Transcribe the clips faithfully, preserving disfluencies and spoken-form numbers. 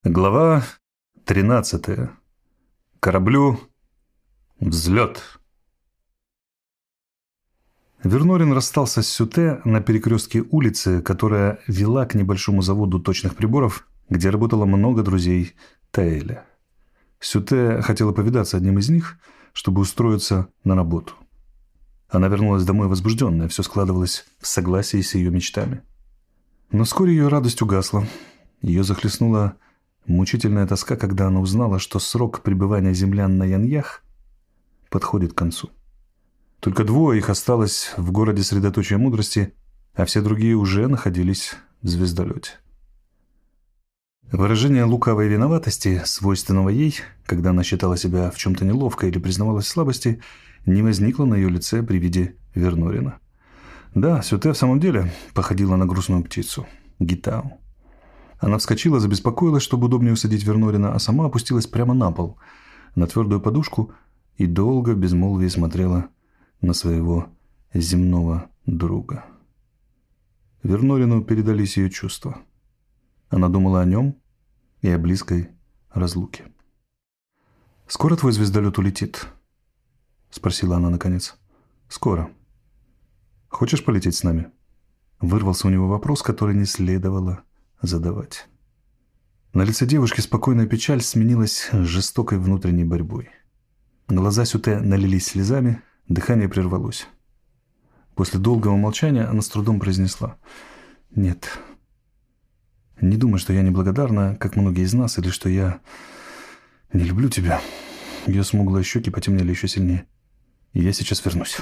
Глава тринадцатая. Кораблю взлет. Вернорин расстался с Сюте на перекрестке улицы, которая вела к небольшому заводу точных приборов, где работало много друзей Таэля. Сюте хотела повидаться одним из них, чтобы устроиться на работу. Она вернулась домой возбужденная, все складывалось в согласии с ее мечтами. Но вскоре ее радость угасла. Ее захлестнула мучительная тоска, когда она узнала, что срок пребывания землян на Яньях подходит к концу. Только двое их осталось в городе средоточия мудрости, а все другие уже находились в звездолете. Выражение лукавой виноватости, свойственного ей, когда она считала себя в чем-то неловко или признавалась в слабости, не возникло на ее лице при виде Вернорина. Да, Сюте в самом деле походила на грустную птицу – Гитау. Она вскочила, забеспокоилась, чтобы удобнее усадить Вернорина, а сама опустилась прямо на пол, на твердую подушку, и долго в безмолвии смотрела на своего земного друга. Вернорину передались ее чувства. Она думала о нем и о близкой разлуке. «Скоро твой звездолет улетит?» — спросила она наконец. «Скоро. Хочешь полететь с нами?» Вырвался у него вопрос, который не следовало задавать. На лице девушки спокойная печаль сменилась жестокой внутренней борьбой. Глаза Сюте налились слезами, дыхание прервалось. После долгого молчания она с трудом произнесла: «Нет. Не думай, что я неблагодарна, как многие из нас, или что я не люблю тебя». Ее смуглые щеки потемнели еще сильнее. «И я сейчас вернусь».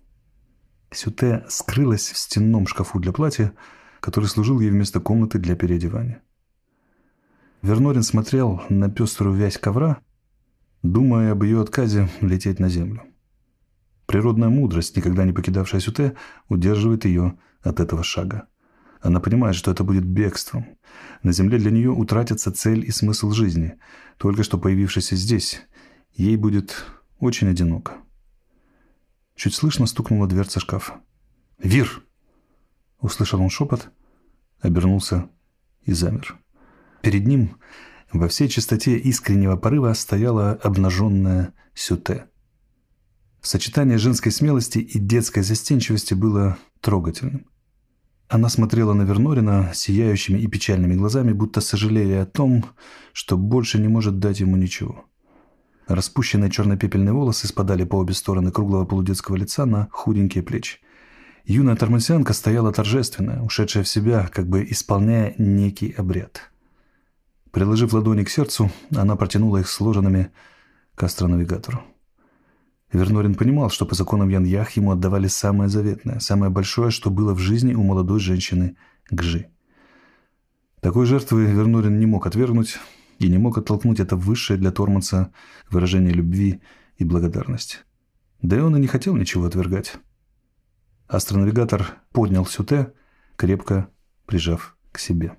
Сюте скрылась в стенном шкафу для платья, который служил ей вместо комнаты для переодевания. Вернорин смотрел на пеструю вязь ковра, думая об ее отказе лететь на землю. Природная мудрость, никогда не покидавшая Сюте, удерживает ее от этого шага. Она понимает, что это будет бегством. На земле для нее утратятся цель и смысл жизни. Только что появившись здесь, ей будет очень одиноко. Чуть слышно стукнула дверца шкафа. «Вир!» — услышал он шепот, обернулся и замер. Перед ним во всей чистоте искреннего порыва стояла обнаженная Сюте. Сочетание женской смелости и детской застенчивости было трогательным. Она смотрела на Вернорина сияющими и печальными глазами, будто сожалея о том, что больше не может дать ему ничего. Распущенные черно-пепельные волосы спадали по обе стороны круглого полудетского лица на худенькие плечи. Юная тормансианка стояла торжественная, ушедшая в себя, как бы исполняя некий обряд. Приложив ладони к сердцу, она протянула их сложенными к астронавигатору. Вернорин понимал, что по законам Яньях ему отдавали самое заветное, самое большое, что было в жизни у молодой женщины Гжи. Такой жертвы Вернорин не мог отвергнуть и не мог оттолкнуть это высшее для Торманса выражение любви и благодарности. Да и он и не хотел ничего отвергать. Астронавигатор поднял Сюте, крепко прижав к себе.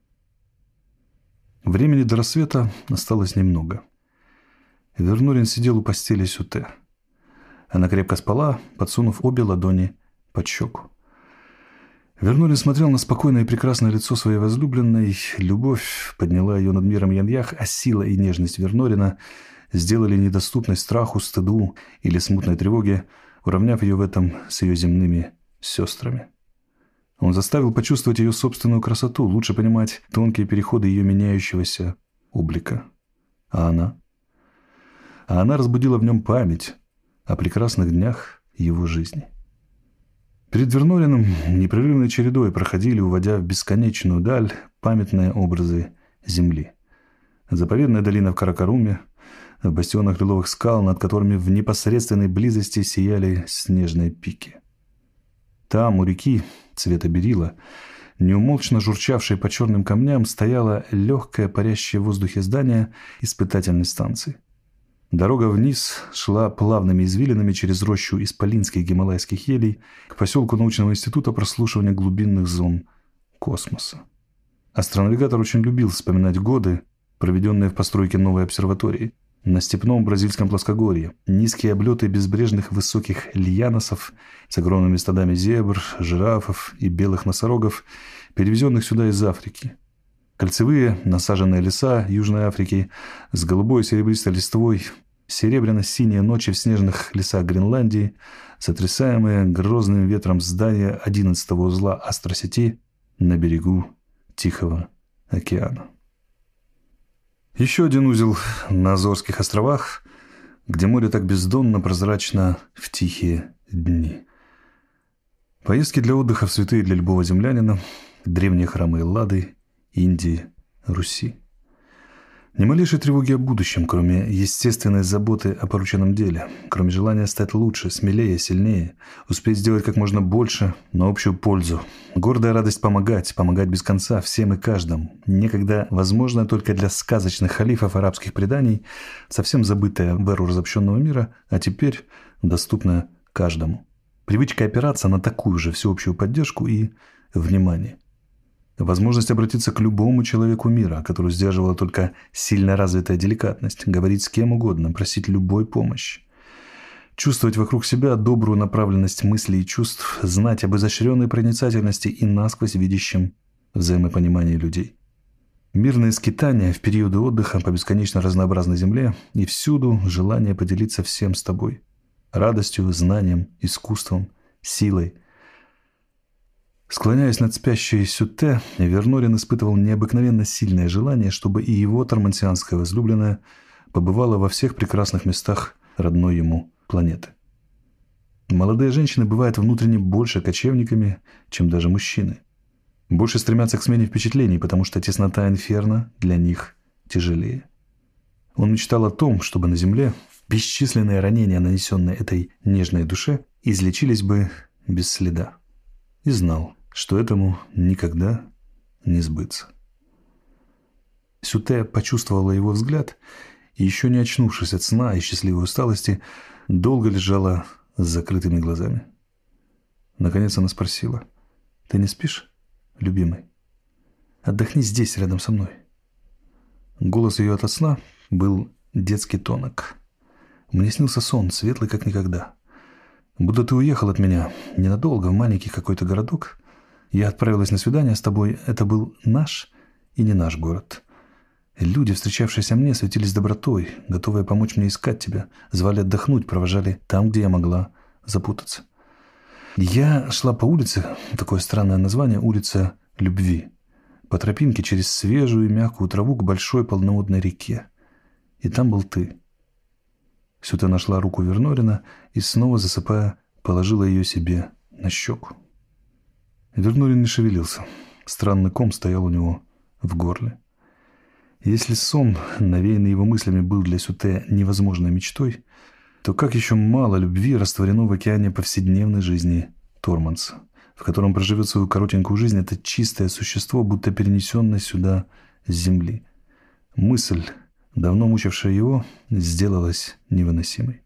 Времени до рассвета осталось немного. Вернорин сидел у постели Сюте. Она крепко спала, подсунув обе ладони под щеку. Вернорин смотрел на спокойное и прекрасное лицо своей возлюбленной. Любовь подняла ее над миром Яньях, а сила и нежность Вернорина сделали недоступной страху, стыду или смутной тревоге, уравняв ее в этом с ее земными сестрами. Он заставил почувствовать ее собственную красоту, лучше понимать тонкие переходы ее меняющегося облика. А она? А она разбудила в нем память о прекрасных днях его жизни. Перед Вернорином непрерывной чередой проходили, уводя в бесконечную даль, памятные образы земли. Заповедная долина в Каракаруме, в бастионах лиловых скал, над которыми в непосредственной близости сияли снежные пики. Там, у реки цвета берила, неумолчно журчавшей по черным камням, стояло легкое парящее в воздухе здание испытательной станции. Дорога вниз шла плавными извилинами через рощу исполинских гималайских елей к поселку научного института прослушивания глубинных зон космоса. Астронавигатор очень любил вспоминать годы, проведенные в постройке новой обсерватории. На степном бразильском плоскогорье низкие облеты безбрежных высоких льяносов с огромными стадами зебр, жирафов и белых носорогов, перевезенных сюда из Африки. Кольцевые насаженные леса Южной Африки с голубой серебристой листвой, серебряно-синие ночи в снежных лесах Гренландии, сотрясаемые грозным ветром здания одиннадцатого узла Астросети на берегу Тихого океана. Еще один узел на Азорских островах, где море так бездонно прозрачно в тихие дни. Поездки для отдыха в святые для любого землянина, древние храмы Эллады, Индии, Руси. Ни малейшей тревоги о будущем, кроме естественной заботы о порученном деле, кроме желания стать лучше, смелее, сильнее, успеть сделать как можно больше на общую пользу. Гордая радость помогать, помогать без конца всем и каждому. Некогда возможно только для сказочных халифов арабских преданий, совсем забытая в эру разобщенного мира, а теперь доступная каждому. Привычка опираться на такую же всеобщую поддержку и внимание. Возможность обратиться к любому человеку мира, которую сдерживала только сильно развитая деликатность, говорить с кем угодно, просить любой помощи. Чувствовать вокруг себя добрую направленность мыслей и чувств, знать об изощренной проницательности и насквозь видящем взаимопонимании людей. Мирное скитание в периоды отдыха по бесконечно разнообразной земле и всюду желание поделиться всем с тобой. Радостью, знанием, искусством, силой. Склоняясь над спящей Сюте, Вернорин испытывал необыкновенно сильное желание, чтобы и его тормансианская возлюбленная побывала во всех прекрасных местах родной ему планеты. Молодые женщины бывают внутренне больше кочевниками, чем даже мужчины. Больше стремятся к смене впечатлений, потому что теснота инферно для них тяжелее. Он мечтал о том, чтобы на земле бесчисленные ранения, нанесенные этой нежной душе, излечились бы без следа. И знал, что этому никогда не сбыться. Сюте почувствовала его взгляд и, еще не очнувшись от сна и счастливой усталости, долго лежала с закрытыми глазами. Наконец она спросила: «Ты не спишь, любимый? Отдохни здесь, рядом со мной». Голос ее ото сна был детски тонок. «Мне снился сон, светлый как никогда. Будто ты уехал от меня ненадолго в маленький какой-то городок. Я отправилась на свидание с тобой. Это был наш и не наш город. Люди, встречавшиеся мне, светились добротой, готовые помочь мне искать тебя, звали отдохнуть, провожали там, где я могла запутаться. Я шла по улице, такое странное название, улица Любви, по тропинке через свежую и мягкую траву к большой полноводной реке. И там был ты». Сюте нашла руку Вернорина и, снова засыпая, положила ее себе на щеку. Вернорин не шевелился. Странный ком стоял у него в горле. Если сон, навеянный его мыслями, был для Сюте невозможной мечтой, то как еще мало любви растворено в океане повседневной жизни Торманса, в котором проживет свою коротенькую жизнь это чистое существо, будто перенесенное сюда с земли. Мысль, давно мучившая его, сделалась невыносимой.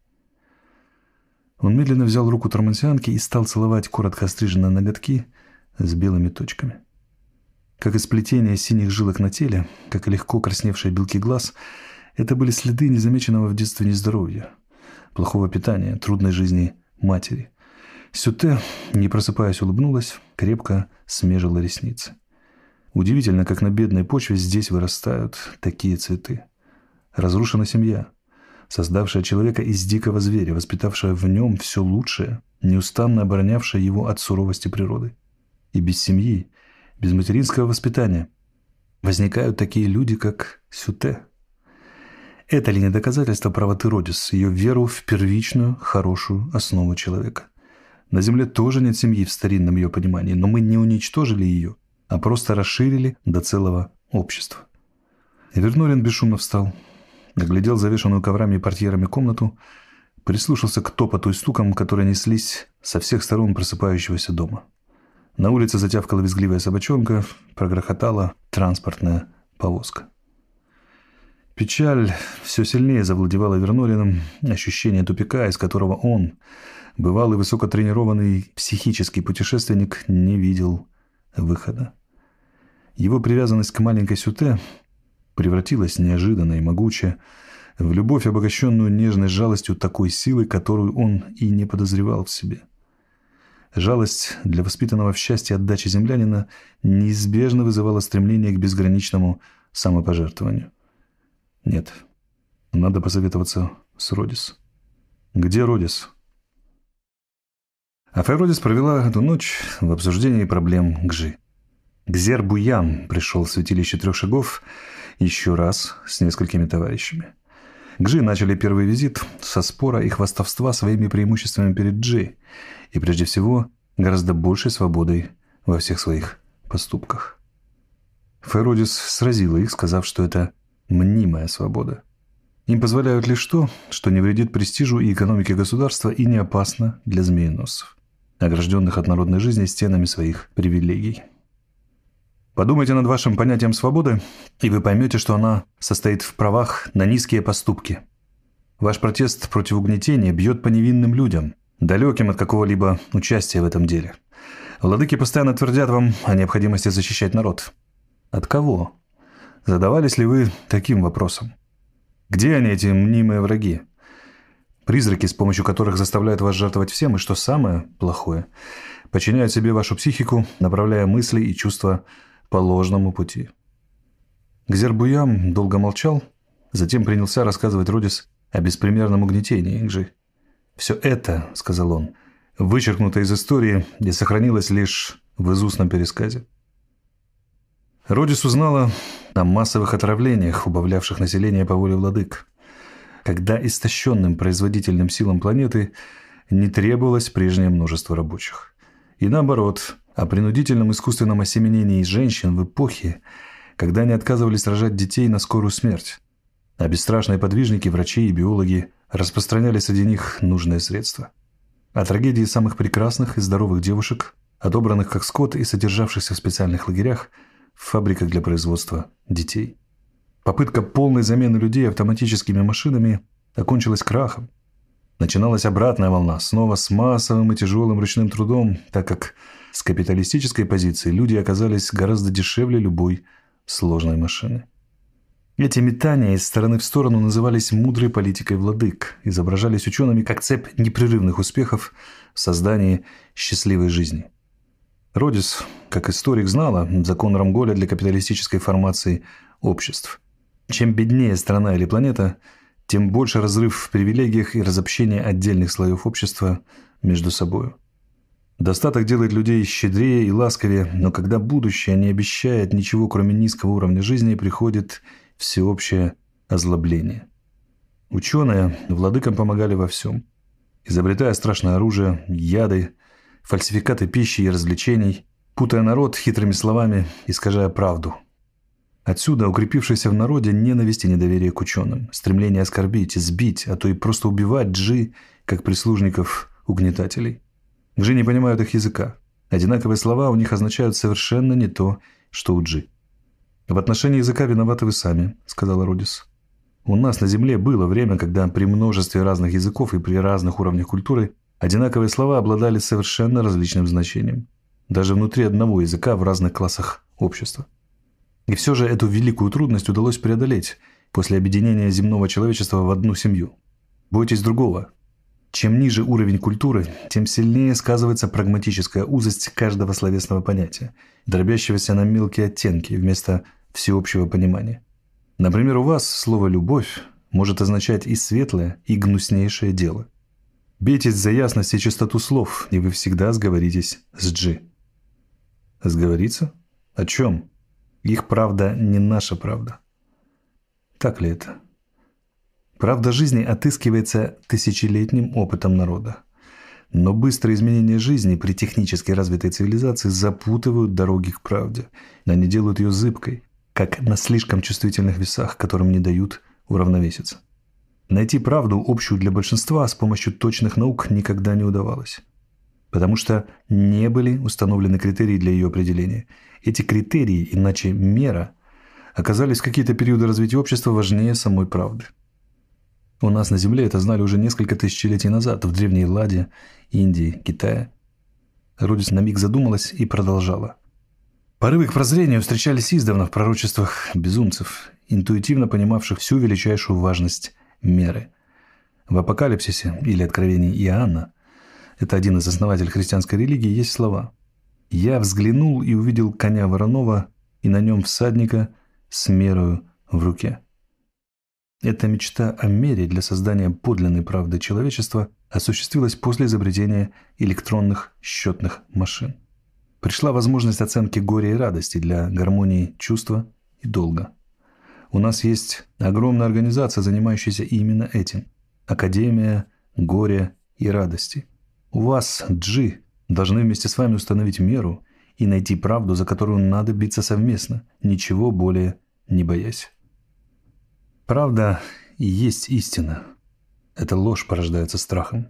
Он медленно взял руку тормансианки и стал целовать коротко остриженные ноготки с белыми точками. Как и сплетение синих жилок на теле, как и легко красневшие белки глаз, это были следы незамеченного в детстве нездоровья, плохого питания, трудной жизни матери. Сюте, не просыпаясь, улыбнулась, крепко смежила ресницы. Удивительно, как на бедной почве здесь вырастают такие цветы. Разрушена семья, создавшая человека из дикого зверя, воспитавшая в нем все лучшее, неустанно оборонявшая его от суровости природы. И без семьи, без материнского воспитания возникают такие люди, как Сюте. Это ли не доказательство правоты Родис, ее веру в первичную, хорошую основу человека? На Земле тоже нет семьи в старинном ее понимании, но мы не уничтожили ее, а просто расширили до целого общества. Вернорин бесшумно встал, оглядел завешанную коврами и портьерами комнату, прислушался к топоту и стукам, которые неслись со всех сторон просыпающегося дома. На улице затявкала визгливая собачонка, прогрохотала транспортная повозка. Печаль все сильнее завладевала Вернорином, ощущение тупика, из которого он, бывалый высокотренированный психический путешественник, не видел выхода. Его привязанность к маленькой Сюте превратилась неожиданно и могуче в любовь, обогащенную нежной жалостью такой силы, которую он и не подозревал в себе. Жалость для воспитанного в счастье отдачи землянина неизбежно вызывала стремление к безграничному самопожертвованию. Нет, надо посоветоваться с Родис. Где Родис? Афай Родис провела эту ночь в обсуждении проблем Гжи. Гзер-Буян пришел в святилище трех шагов еще раз с несколькими товарищами. Гжи начали первый визит со спора и хвастовства своими преимуществами перед Джи и, прежде всего, гораздо большей свободой во всех своих поступках. Афай Родис сразила их, сказав, что это мнимая свобода. Им позволяют лишь то, что не вредит престижу и экономике государства и не опасно для змееносцев, огражденных от народной жизни стенами своих привилегий. Подумайте над вашим понятием свободы, и вы поймете, что она состоит в правах на низкие поступки. Ваш протест против угнетения бьет по невинным людям, далеким от какого-либо участия в этом деле. Владыки постоянно твердят вам о необходимости защищать народ. От кого? Задавались ли вы таким вопросом? Где они, эти мнимые враги? Призраки, с помощью которых заставляют вас жертвовать всем, и, что самое плохое, подчиняют себе вашу психику, направляя мысли и чувства по ложному пути. Гзер-Буян долго молчал, затем принялся рассказывать Родис о беспримерном угнетении Гжи. «Все это, — сказал он, — вычеркнуто из истории и сохранилось лишь в изустном пересказе». Родис узнала о массовых отравлениях, убавлявших население по воле владык, когда истощенным производительным силам планеты не требовалось прежнее множество рабочих. И наоборот, о принудительном искусственном осеменении женщин в эпохе, когда они отказывались рожать детей на скорую смерть, а бесстрашные подвижники, врачи и биологи распространяли среди них нужные средства. О трагедии самых прекрасных и здоровых девушек, отобранных как скот и содержавшихся в специальных лагерях, в фабриках для производства детей. Попытка полной замены людей автоматическими машинами окончилась крахом. Начиналась обратная волна, снова с массовым и тяжелым ручным трудом, так как с капиталистической позиции люди оказались гораздо дешевле любой сложной машины. Эти метания из стороны в сторону назывались мудрой политикой владык, изображались учеными как цепь непрерывных успехов в создании счастливой жизни. Родис, как историк, знала закон Рамголя для капиталистической формации обществ. Чем беднее страна или планета, тем больше разрыв в привилегиях и разобщение отдельных слоев общества между собой. Достаток делает людей щедрее и ласковее, но когда будущее не обещает ничего, кроме низкого уровня жизни, приходит всеобщее озлобление. Ученые владыкам помогали во всем, изобретая страшное оружие, яды, фальсификаты пищи и развлечений, путая народ хитрыми словами, искажая правду. Отсюда укрепившаяся в народе ненависть и недоверие к ученым, стремление оскорбить, сбить, а то и просто убивать Джи, как прислужников угнетателей. Джи не понимают их языка. Одинаковые слова у них означают совершенно не то, что у Джи. «В отношении языка виноваты вы сами», — сказала Родис. «У нас на Земле было время, когда при множестве разных языков и при разных уровнях культуры одинаковые слова обладали совершенно различным значением, даже внутри одного языка в разных классах общества. И все же эту великую трудность удалось преодолеть после объединения земного человечества в одну семью. Бойтесь другого. Чем ниже уровень культуры, тем сильнее сказывается прагматическая узость каждого словесного понятия, дробящегося на мелкие оттенки вместо всеобщего понимания. Например, у вас слово «любовь» может означать и светлое, и гнуснейшее дело. Бейтесь за ясность и чистоту слов, и вы всегда сговоритесь с Джи». Сговориться? О чем? Их правда не наша правда. Так ли это? Правда жизни отыскивается тысячелетним опытом народа. Но быстрые изменения жизни при технически развитой цивилизации запутывают дороги к правде. Они делают ее зыбкой, как на слишком чувствительных весах, которым не дают уравновеситься. Найти правду, общую для большинства, с помощью точных наук никогда не удавалось. Потому что не были установлены критерии для ее определения. Эти критерии, иначе мера, оказались в какие-то периоды развития общества важнее самой правды. У нас на Земле это знали уже несколько тысячелетий назад, в Древней Элладе, Индии, Китае. Родис на миг задумалась и продолжала. Порывы к прозрению встречались издавна в пророчествах безумцев, интуитивно понимавших всю величайшую важность меры. В Апокалипсисе или Откровении Иоанна это один из основателей христианской религии, есть слова: «Я взглянул и увидел коня вороного, и на нем всадника с мерою в руке». Эта мечта о мере для создания подлинной правды человечества осуществилась после изобретения электронных счетных машин. Пришла возможность оценки горя и радости для гармонии чувства и долга. У нас есть огромная организация, занимающаяся именно этим – Академия горя и радости. У вас, Джи, должны вместе с вами установить меру и найти правду, за которую надо биться совместно, ничего более не боясь. Правда и есть истина. Эта ложь порождается страхом.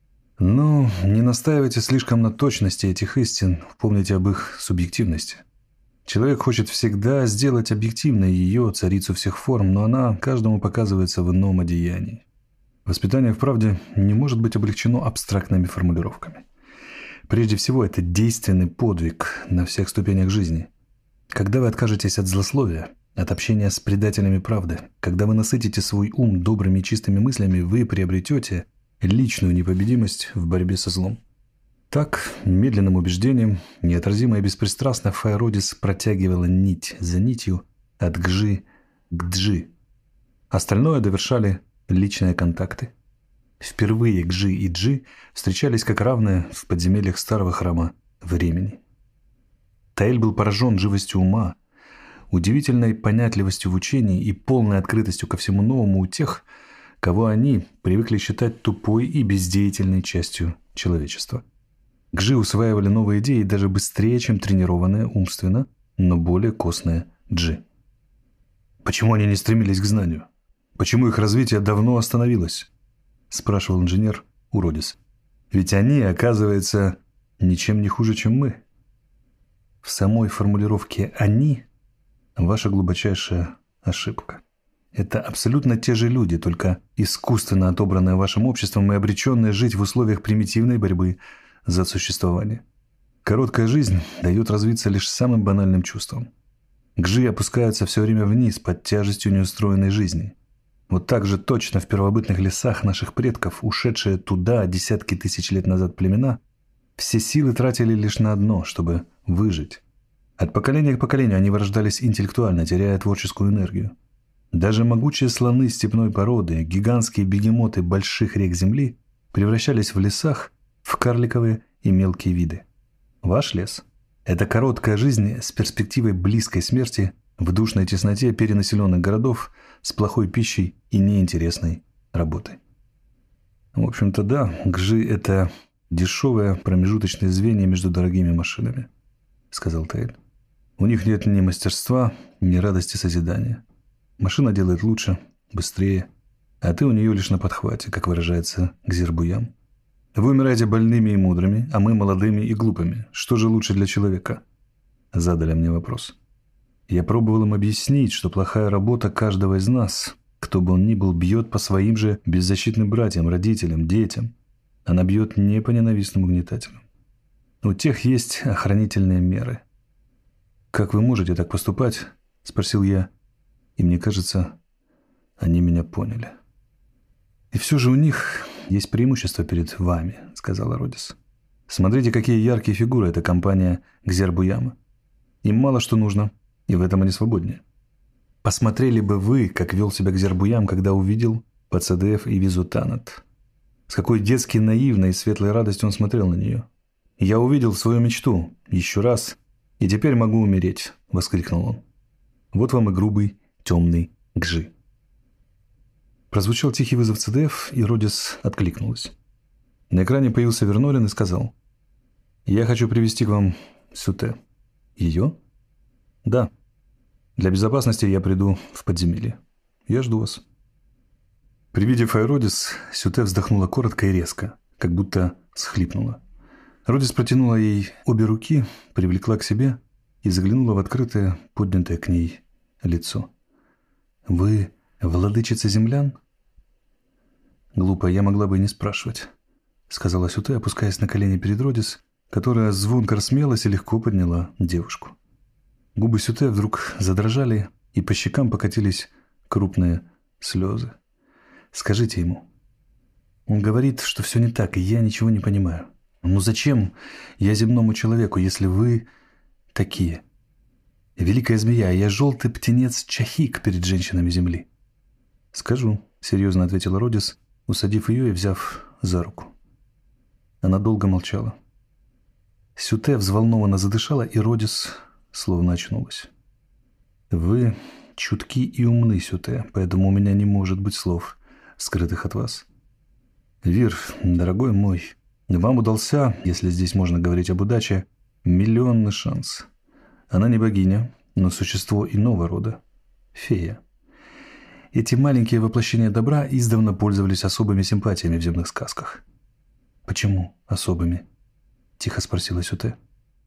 Но не настаивайте слишком на точности этих истин, помните об их субъективности. Человек хочет всегда сделать объективной ее, царицу всех форм, но она каждому показывается в ином одеянии. Воспитание в правде не может быть облегчено абстрактными формулировками. Прежде всего, это действенный подвиг на всех ступенях жизни. Когда вы откажетесь от злословия, от общения с предателями правды, когда вы насытите свой ум добрыми и чистыми мыслями, вы приобретете личную непобедимость в борьбе со злом. Так, медленным убеждением, неотразимо и беспристрастно Файродис протягивала нить за нитью от Гжи к Джи. Остальное довершали личные контакты. Впервые Гжи и Джи встречались как равные в подземельях старого храма времени. Таэль был поражен живостью ума, удивительной понятливостью в учении и полной открытостью ко всему новому у тех, кого они привыкли считать тупой и бездеятельной частью человечества. Гжи усваивали новые идеи даже быстрее, чем тренированные умственно, но более костные Джи. «Почему они не стремились к знанию? Почему их развитие давно остановилось?» – спрашивал инженер Уродис. «Ведь они, оказывается, ничем не хуже, чем мы». В самой формулировке «они» ваша глубочайшая ошибка. Это абсолютно те же люди, только искусственно отобранные вашим обществом и обреченные жить в условиях примитивной борьбы за существование. Короткая жизнь дает развиться лишь самым банальным чувствам. Гжи опускаются все время вниз под тяжестью неустроенной жизни. Вот так же точно в первобытных лесах наших предков, ушедшие туда десятки тысяч лет назад племена, все силы тратили лишь на одно, чтобы выжить. От поколения к поколению они вырождались интеллектуально, теряя творческую энергию. Даже могучие слоны степной породы, гигантские бегемоты больших рек Земли превращались в лесах в карликовые и мелкие виды. Ваш лес – это короткая жизнь с перспективой близкой смерти в душной тесноте перенаселенных городов с плохой пищей и неинтересной работой. В общем-то, да, Гжи – это дешевое промежуточное звенья между дорогими машинами, сказал Таэль. У них нет ни мастерства, ни радости созидания. Машина делает лучше, быстрее, а ты у нее лишь на подхвате, как выражается Гзирбуям. Вы умираете больными и мудрыми, а мы молодыми и глупыми. Что же лучше для человека? Задали мне вопрос. Я пробовал им объяснить, что плохая работа каждого из нас, кто бы он ни был, бьет по своим же беззащитным братьям, родителям, детям. Она бьет не по ненавистным угнетателям. У тех есть охранительные меры. «Как вы можете так поступать?» – спросил я. И мне кажется, они меня поняли. «И все же у них есть преимущество перед вами», – сказала Родис. «Смотрите, какие яркие фигуры эта компания Гзербуяма. Им мало что нужно, и в этом они свободнее. Посмотрели бы вы, как вел себя Гзербуям, когда увидел Пацадеев и Визутанат. С какой детски наивной и светлой радостью он смотрел на нее. Я увидел свою мечту еще раз, и теперь могу умереть», – воскликнул он. «Вот вам и грубый, темный Гжи». Прозвучал тихий вызов ЦДФ, и Родис откликнулась. На экране появился Вернорин и сказал: «Я хочу привести к вам Сюте». «Ее?» «Да. Для безопасности я приду в подземелье. Я жду вас». При виде Файродис Сюте вздохнула коротко и резко, как будто схлипнула. Родис протянула ей обе руки, привлекла к себе и заглянула в открытое, поднятое к ней лицо. «Вы владычица землян?» «Глупо, я могла бы и не спрашивать», — сказала Сюте, опускаясь на колени перед Родис, которая звонко рассмеялась и легко подняла девушку. Губы Сюте вдруг задрожали, и по щекам покатились крупные слезы. «Скажите ему. Он говорит, что все не так, и я ничего не понимаю. Ну зачем я земному человеку, если вы такие? Великая змея, я желтый птенец Чахик перед женщинами земли. Скажу, серьезно ответила Родис, усадив ее и взяв за руку. Она долго молчала. Сюте взволнованно задышала, и Родис словно очнулась. Вы чутки и умны, Сюте, поэтому у меня не может быть слов, скрытых от вас. Вир, дорогой мой, вам удался, если здесь можно говорить об удаче, миллионный шанс. Она не богиня, но существо иного рода. Фея. Эти маленькие воплощения добра издавна пользовались особыми симпатиями в земных сказках. «Почему особыми?» – тихо спросила Сюте.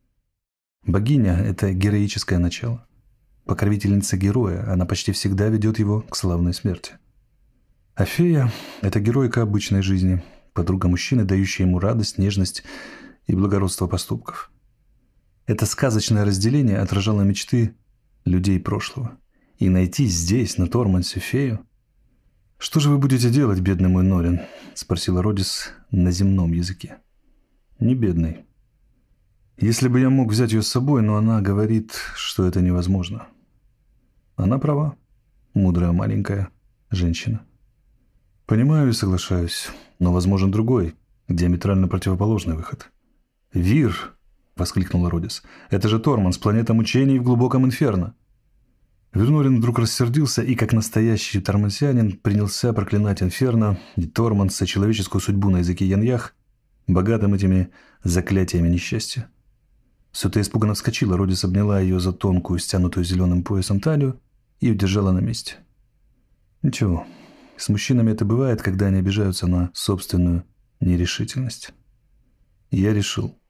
Богиня – это героическое начало. Покровительница героя, она почти всегда ведет его к славной смерти. А фея – это героика обычной жизни, подруга мужчины, дающая ему радость, нежность и благородство поступков. Это сказочное разделение отражало мечты людей прошлого. И найти здесь, на Тормансе, фею? «Что же вы будете делать, бедный мой Норин?» – спросила Родис на земном языке. «Не бедный. Если бы я мог взять ее с собой, но она говорит, что это невозможно». Она права, мудрая маленькая женщина. «Понимаю и соглашаюсь, но возможен другой, диаметрально противоположный выход». «Вир!» – воскликнула Родис. «Это же Торманс, планета мучений в глубоком инферно». Вернорин вдруг рассердился и, как настоящий тормансянин, принялся проклинать инферно и Торманса, человеческую судьбу на языке яньях, богатым этими заклятиями несчастья. Сюте испуганно вскочила, Родис обняла ее за тонкую, стянутую зеленым поясом талию и удержала на месте. Ничего, с мужчинами это бывает, когда они обижаются на собственную нерешительность. Я решил.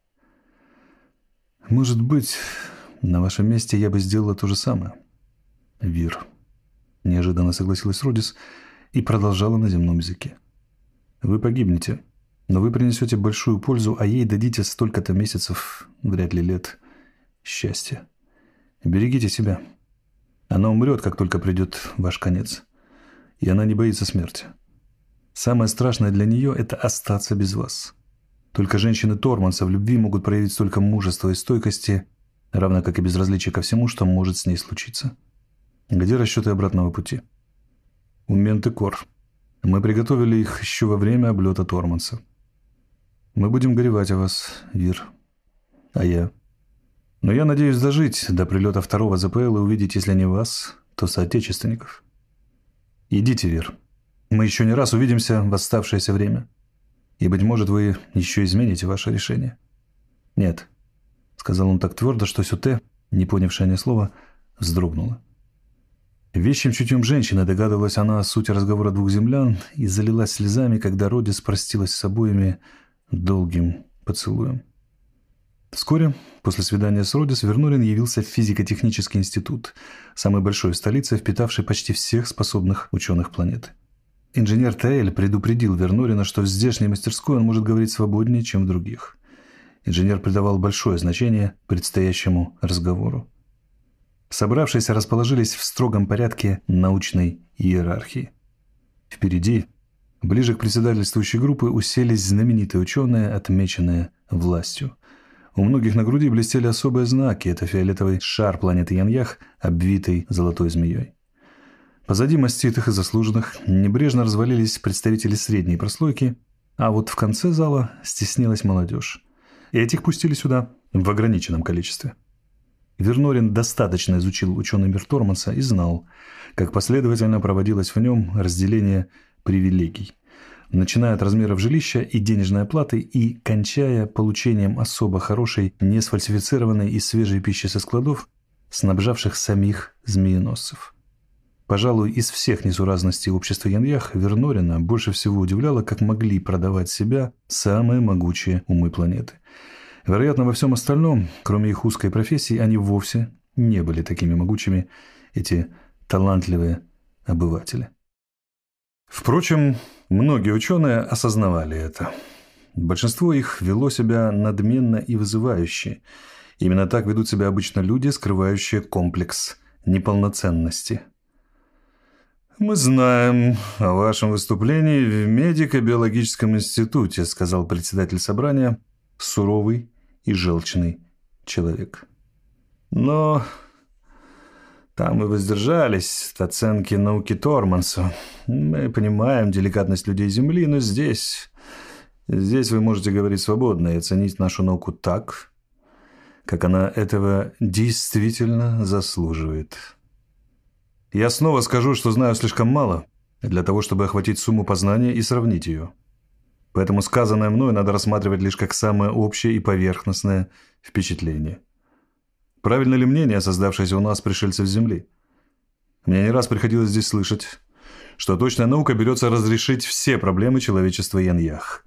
Может быть, на вашем месте я бы сделала то же самое. Вир. Неожиданно согласилась Родис и продолжала на земном языке. Вы погибнете, но вы принесете большую пользу, а ей дадите столько-то месяцев, вряд ли лет, счастья. Берегите себя. Она умрет, как только придет ваш конец. И она не боится смерти. Самое страшное для нее – это остаться без вас. Только женщины Торманса в любви могут проявить столько мужества и стойкости, равно как и безразличие ко всему, что может с ней случиться. Где расчеты обратного пути? У Ментекор. Мы приготовили их еще во время облета Торманса. Мы будем горевать о вас, Вир. А я? Но я надеюсь дожить до прилета второго ЗПЛ и увидеть, если не вас, то соотечественников. Идите, Вир. Мы еще не раз увидимся в оставшееся время. И, быть может, вы еще измените ваше решение. Нет, сказал он так твердо, что Сюте, не понявшая ни слова, вздрогнула. Вещим чутьем женщины догадывалась она о сути разговора двух землян и залилась слезами, когда Родис простилась с обоими долгим поцелуем. Вскоре, после свидания с Родис, Вернорин явился в физико-технический институт, самой большой столицы, впитавшей почти всех способных ученых планеты. Инженер Таэль предупредил Вернорина, что в здешней мастерской он может говорить свободнее, чем в других. Инженер придавал большое значение предстоящему разговору. Собравшиеся расположились в строгом порядке научной иерархии. Впереди, ближе к председательствующей группы, уселись знаменитые ученые, отмеченные властью. У многих на груди блестели особые знаки. Это фиолетовый шар планеты Яньях, обвитый золотой змеей. Позади маститых и заслуженных небрежно развалились представители средней прослойки, а вот в конце зала стеснилась молодежь. И этих пустили сюда в ограниченном количестве. Вернорин достаточно изучил ученый мир Торманса и знал, как последовательно проводилось в нем разделение привилегий, начиная от размеров жилища и денежной оплаты и кончая получением особо хорошей, несфальсифицированной и свежей пищи со складов, снабжавших самих змееносцев. Пожалуй, из всех несуразностей общества Яньях Вернорина больше всего удивляло, как могли продавать себя самые могучие умы планеты. Вероятно, во всем остальном, кроме их узкой профессии, они вовсе не были такими могучими, эти талантливые обыватели. Впрочем, многие ученые осознавали это. Большинство их вело себя надменно и вызывающе. Именно так ведут себя обычно люди, скрывающие комплекс неполноценности. «Мы знаем о вашем выступлении в медико-биологическом институте», сказал председатель собрания, суровый и желчный человек. Но там мы воздержались от оценки науки Тормансу. Мы понимаем деликатность людей Земли, но здесь... Здесь вы можете говорить свободно и оценить нашу науку так, как она этого действительно заслуживает. Я снова скажу, что знаю слишком мало для того, чтобы охватить сумму познания и сравнить ее. Поэтому сказанное мною надо рассматривать лишь как самое общее и поверхностное впечатление. Правильно ли мнение, создавшееся у нас пришельцев Земли? Мне не раз приходилось здесь слышать, что точная наука берется разрешить все проблемы человечества Яньях.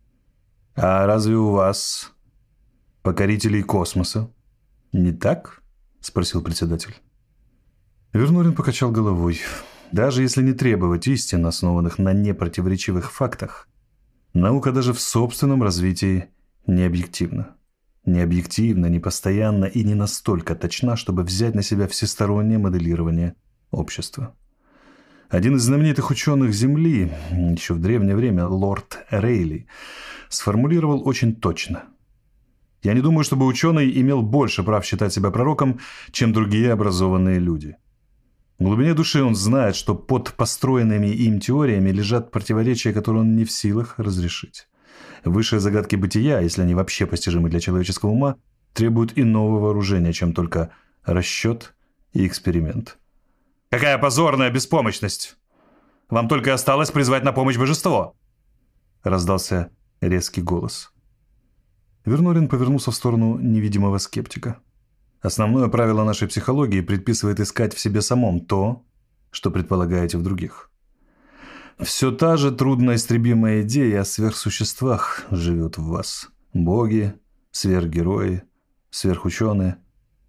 А разве у вас, покорителей космоса, не так? Спросил председатель. Вернорин покачал головой. Даже если не требовать истин, основанных на непротиворечивых фактах, наука даже в собственном развитии не объективна. Не объективна, не постоянна и не настолько точна, чтобы взять на себя всестороннее моделирование общества. Один из знаменитых ученых Земли, еще в древнее время лорд Рейли, сформулировал очень точно. Я не думаю, чтобы ученый имел больше прав считать себя пророком, чем другие образованные люди. В глубине души он знает, что под построенными им теориями лежат противоречия, которые он не в силах разрешить. Высшие загадки бытия, если они вообще постижимы для человеческого ума, требуют иного вооружения, чем только расчет и эксперимент. «Какая позорная беспомощность! Вам только и осталось призвать на помощь божество!» Раздался резкий голос. Вернорин повернулся в сторону невидимого скептика. Основное правило нашей психологии предписывает искать в себе самом то, что предполагаете в других. Все та же трудноистребимая идея о сверхсуществах живет в вас. Боги, сверхгерои, сверхученые.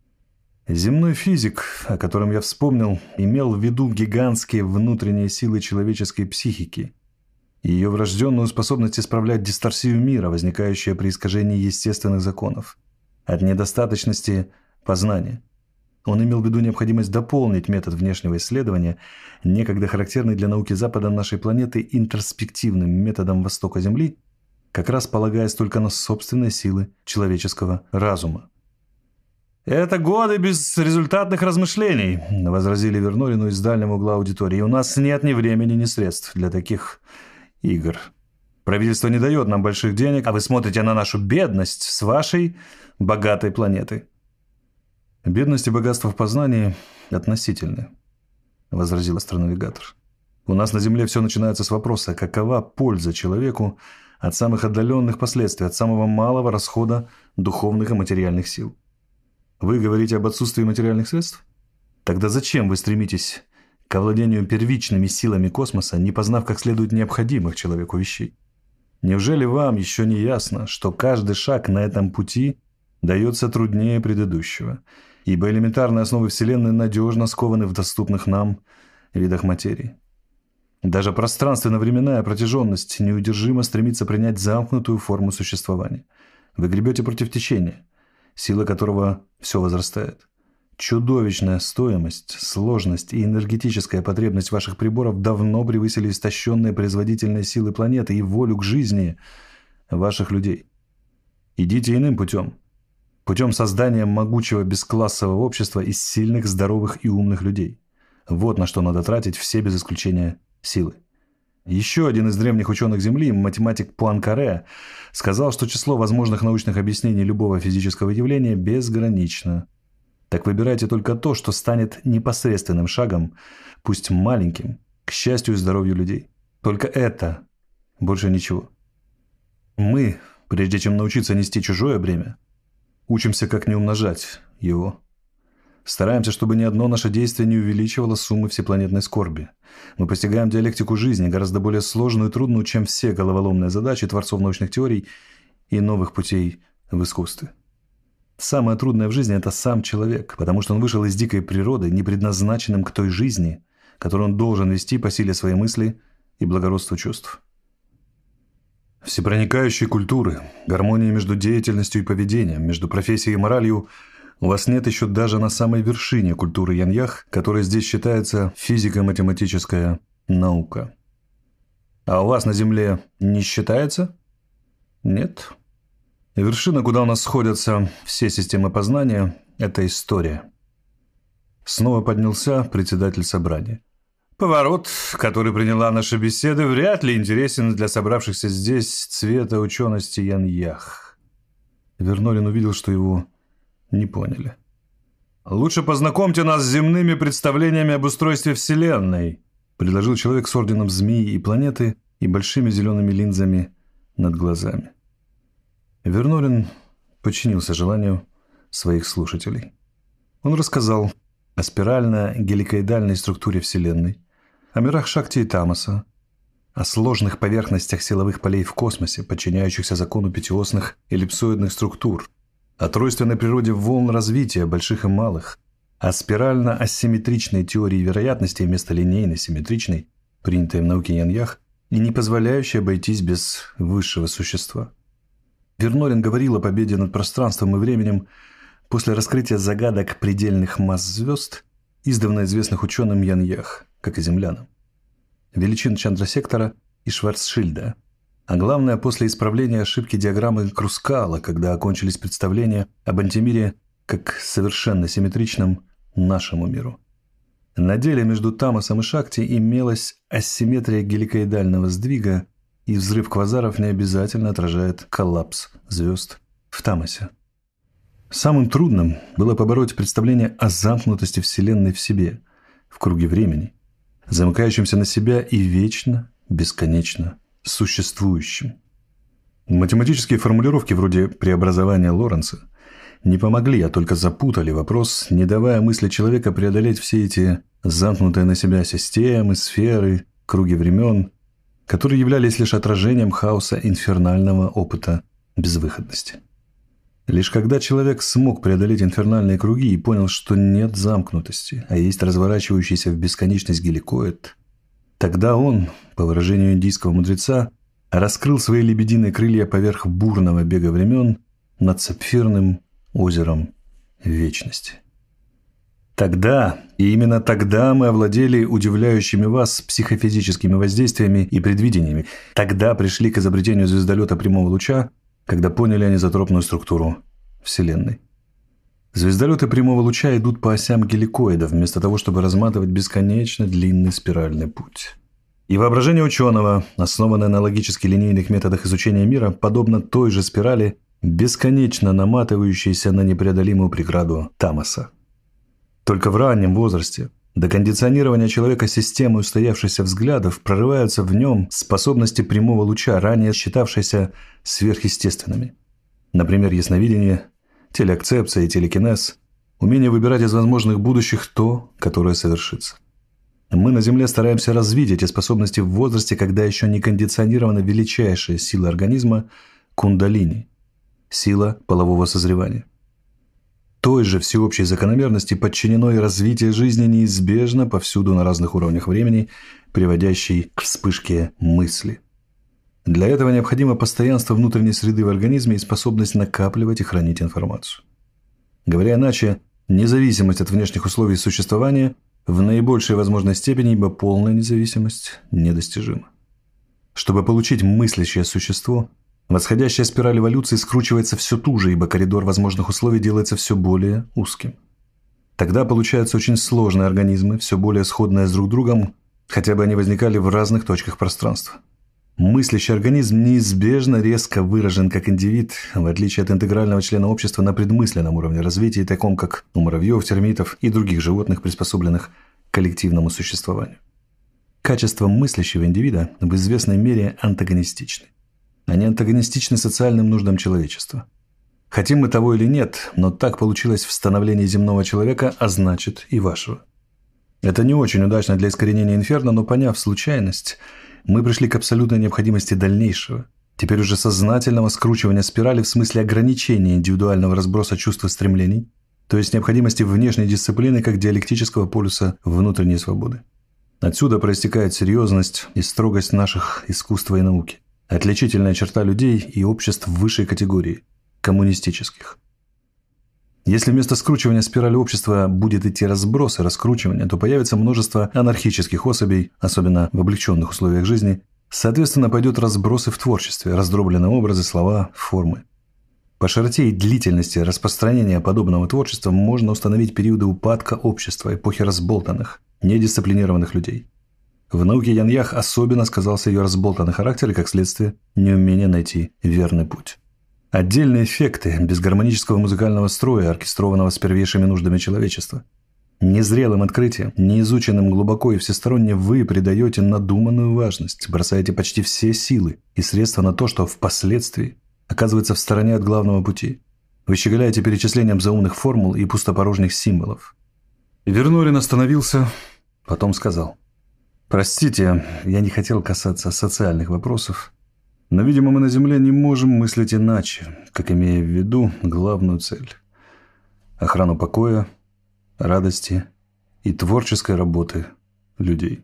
Земной физик, о котором я вспомнил, имел в виду гигантские внутренние силы человеческой психики и ее врожденную способность исправлять дисторсию мира, возникающую при искажении естественных законов, от недостаточности познания. Он имел в виду необходимость дополнить метод внешнего исследования, некогда характерный для науки Запада нашей планеты, интроспективным методом Востока Земли, как раз полагаясь только на собственные силы человеческого разума. «Это годы безрезультатных размышлений», — возразили Вернорину из дальнего угла аудитории. «У нас нет ни времени, ни средств для таких игр. Правительство не дает нам больших денег, а вы смотрите на нашу бедность с вашей богатой планеты». «Бедность и богатство в познании относительны», — возразил астронавигатор. «У нас на Земле все начинается с вопроса, какова польза человеку от самых отдаленных последствий, от самого малого расхода духовных и материальных сил. Вы говорите об отсутствии материальных средств? Тогда зачем вы стремитесь к овладению первичными силами космоса, не познав как следует необходимых человеку вещей? Неужели вам еще не ясно, что каждый шаг на этом пути дается труднее предыдущего, ибо элементарные основы Вселенной надежно скованы в доступных нам видах материи? Даже пространственно-временная протяженность неудержимо стремится принять замкнутую форму существования. Вы гребете против течения, сила которого все возрастает. Чудовищная стоимость, сложность и энергетическая потребность ваших приборов давно превысили истощенные производительные силы планеты и волю к жизни ваших людей. Идите иным путем. Путем создания могучего бесклассового общества из сильных, здоровых и умных людей. Вот на что надо тратить все без исключения силы. Еще один из древних ученых Земли, математик Пуанкаре, сказал, что число возможных научных объяснений любого физического явления безгранично. Так выбирайте только то, что станет непосредственным шагом, пусть маленьким, к счастью и здоровью людей. Только это, больше ничего. Мы, прежде чем научиться нести чужое бремя, учимся, как не умножать его. Стараемся, чтобы ни одно наше действие не увеличивало суммы всепланетной скорби. Мы постигаем диалектику жизни, гораздо более сложную и трудную, чем все головоломные задачи творцов научных теорий и новых путей в искусстве. Самое трудное в жизни – это сам человек, потому что он вышел из дикой природы, не предназначенным к той жизни, которую он должен вести по силе своей мысли и благородству чувств. Всепроникающей культуры, гармонии между деятельностью и поведением, между профессией и моралью – у вас нет еще даже на самой вершине культуры Яньях, которая здесь считается физико-математическая наука. А у вас на Земле не считается? Нет. Вершина, куда у нас сходятся все системы познания – это история. Снова поднялся председатель собрания. Поворот, который приняла наша беседа, вряд ли интересен для собравшихся здесь цвета учености Яньях. Вернорин увидел, что его не поняли. «Лучше познакомьте нас с земными представлениями об устройстве Вселенной», предложил человек с орденом змеи и планеты и большими зелеными линзами над глазами. Вернорин подчинился желанию своих слушателей. Он рассказал о спирально-геликоидальной структуре Вселенной, о мирах Шакти и Тамаса, о сложных поверхностях силовых полей в космосе, подчиняющихся закону пятиосных эллипсоидных структур, о тройственной природе волн развития, больших и малых, о спирально-асимметричной теории вероятностей вместо линейной симметричной, принятой в науке Яньях, и не позволяющей обойтись без высшего существа. Вернорин говорил о победе над пространством и временем после раскрытия загадок предельных масс звезд, издавна известных ученым Яньях, как и землянам, величин Чандрасектора и Шварцшильда, а главное, после исправления ошибки диаграммы Крускала, когда окончились представления об антимире как совершенно симметричном нашему миру. На деле между Тамасом и Шакти имелась асимметрия геликоидального сдвига, и взрыв квазаров не обязательно отражает коллапс звезд в Тамасе. Самым трудным было побороть представление о замкнутости Вселенной в себе, в круге времени, замыкающемся на себя и вечно, бесконечно существующим. Математические формулировки вроде преобразования Лоренца не помогли, а только запутали вопрос, не давая мысли человека преодолеть все эти замкнутые на себя системы, сферы, круги времен, которые являлись лишь отражением хаоса инфернального опыта безвыходности. Лишь когда человек смог преодолеть инфернальные круги и понял, что нет замкнутости, а есть разворачивающийся в бесконечность геликоид, тогда он, по выражению индийского мудреца, раскрыл свои лебединые крылья поверх бурного бега времен над сапфирным озером вечности. Тогда, и именно тогда мы овладели удивляющими вас психофизическими воздействиями и предвидениями. Тогда пришли к изобретению звездолета прямого луча, когда поняли анизотропную структуру Вселенной. Звездолеты прямого луча идут по осям геликоида, вместо того, чтобы разматывать бесконечно длинный спиральный путь. И воображение ученого, основанное на логически линейных методах изучения мира, подобно той же спирали, бесконечно наматывающейся на непреодолимую преграду Тамаса. Только в раннем возрасте до кондиционирования человека системой устоявшихся взглядов прорываются в нем способности прямого луча, ранее считавшиеся сверхъестественными. Например, ясновидение, телеакцепция и телекинез, умение выбирать из возможных будущих то, которое совершится. Мы на Земле стараемся развить эти способности в возрасте, когда еще не кондиционирована величайшая сила организма – кундалини, сила полового созревания. Той же всеобщей закономерности подчинено и развитие жизни неизбежно повсюду на разных уровнях времени, приводящей к вспышке мысли. Для этого необходимо постоянство внутренней среды в организме и способность накапливать и хранить информацию. Говоря иначе, независимость от внешних условий существования в наибольшей возможной степени, ибо полная независимость недостижима. Чтобы получить мыслящее существо, восходящая спираль эволюции скручивается все туже, ибо коридор возможных условий делается все более узким. Тогда получаются очень сложные организмы, все более сходные с друг другом, хотя бы они возникали в разных точках пространства. Мыслящий организм неизбежно резко выражен как индивид, в отличие от интегрального члена общества на предмысленном уровне развития, таком как у муравьев, термитов и других животных, приспособленных к коллективному существованию. Качества мыслящего индивида в известной мере антагонистичны. Они антагонистичны социальным нуждам человечества. Хотим мы того или нет, но так получилось в становлении земного человека, а значит и вашего. Это не очень удачно для искоренения инферно, но поняв случайность, мы пришли к абсолютной необходимости дальнейшего, теперь уже сознательного скручивания спирали в смысле ограничения индивидуального разброса чувств и стремлений, то есть необходимости внешней дисциплины как диалектического полюса внутренней свободы. Отсюда проистекает серьезность и строгость наших искусства и науки, отличительная черта людей и обществ высшей категории – коммунистических. Если вместо скручивания спирали общества будет идти разброс и раскручивание, то появится множество анархических особей, особенно в облегченных условиях жизни. Соответственно, пойдет разброс и в творчестве, раздробленные образы, слова, формы. По широте и длительности распространения подобного творчества можно установить периоды упадка общества, эпохи разболтанных, недисциплинированных людей. В науке Яньях особенно сказался ее разболтанный характер и, как следствие, неумение найти верный путь. Отдельные эффекты без гармонического музыкального строя, оркестрованного с первейшими нуждами человечества. Незрелым открытиям, неизученным глубоко и всесторонне, вы придаете надуманную важность, бросаете почти все силы и средства на то, что впоследствии оказывается в стороне от главного пути. Вы щеголяете перечислением заумных формул и пустопорожних символов. Вернорин остановился, потом сказал: «Простите, я не хотел касаться социальных вопросов, но, видимо, мы на Земле не можем мыслить иначе, как имея в виду главную цель – охрану покоя, радости и творческой работы людей».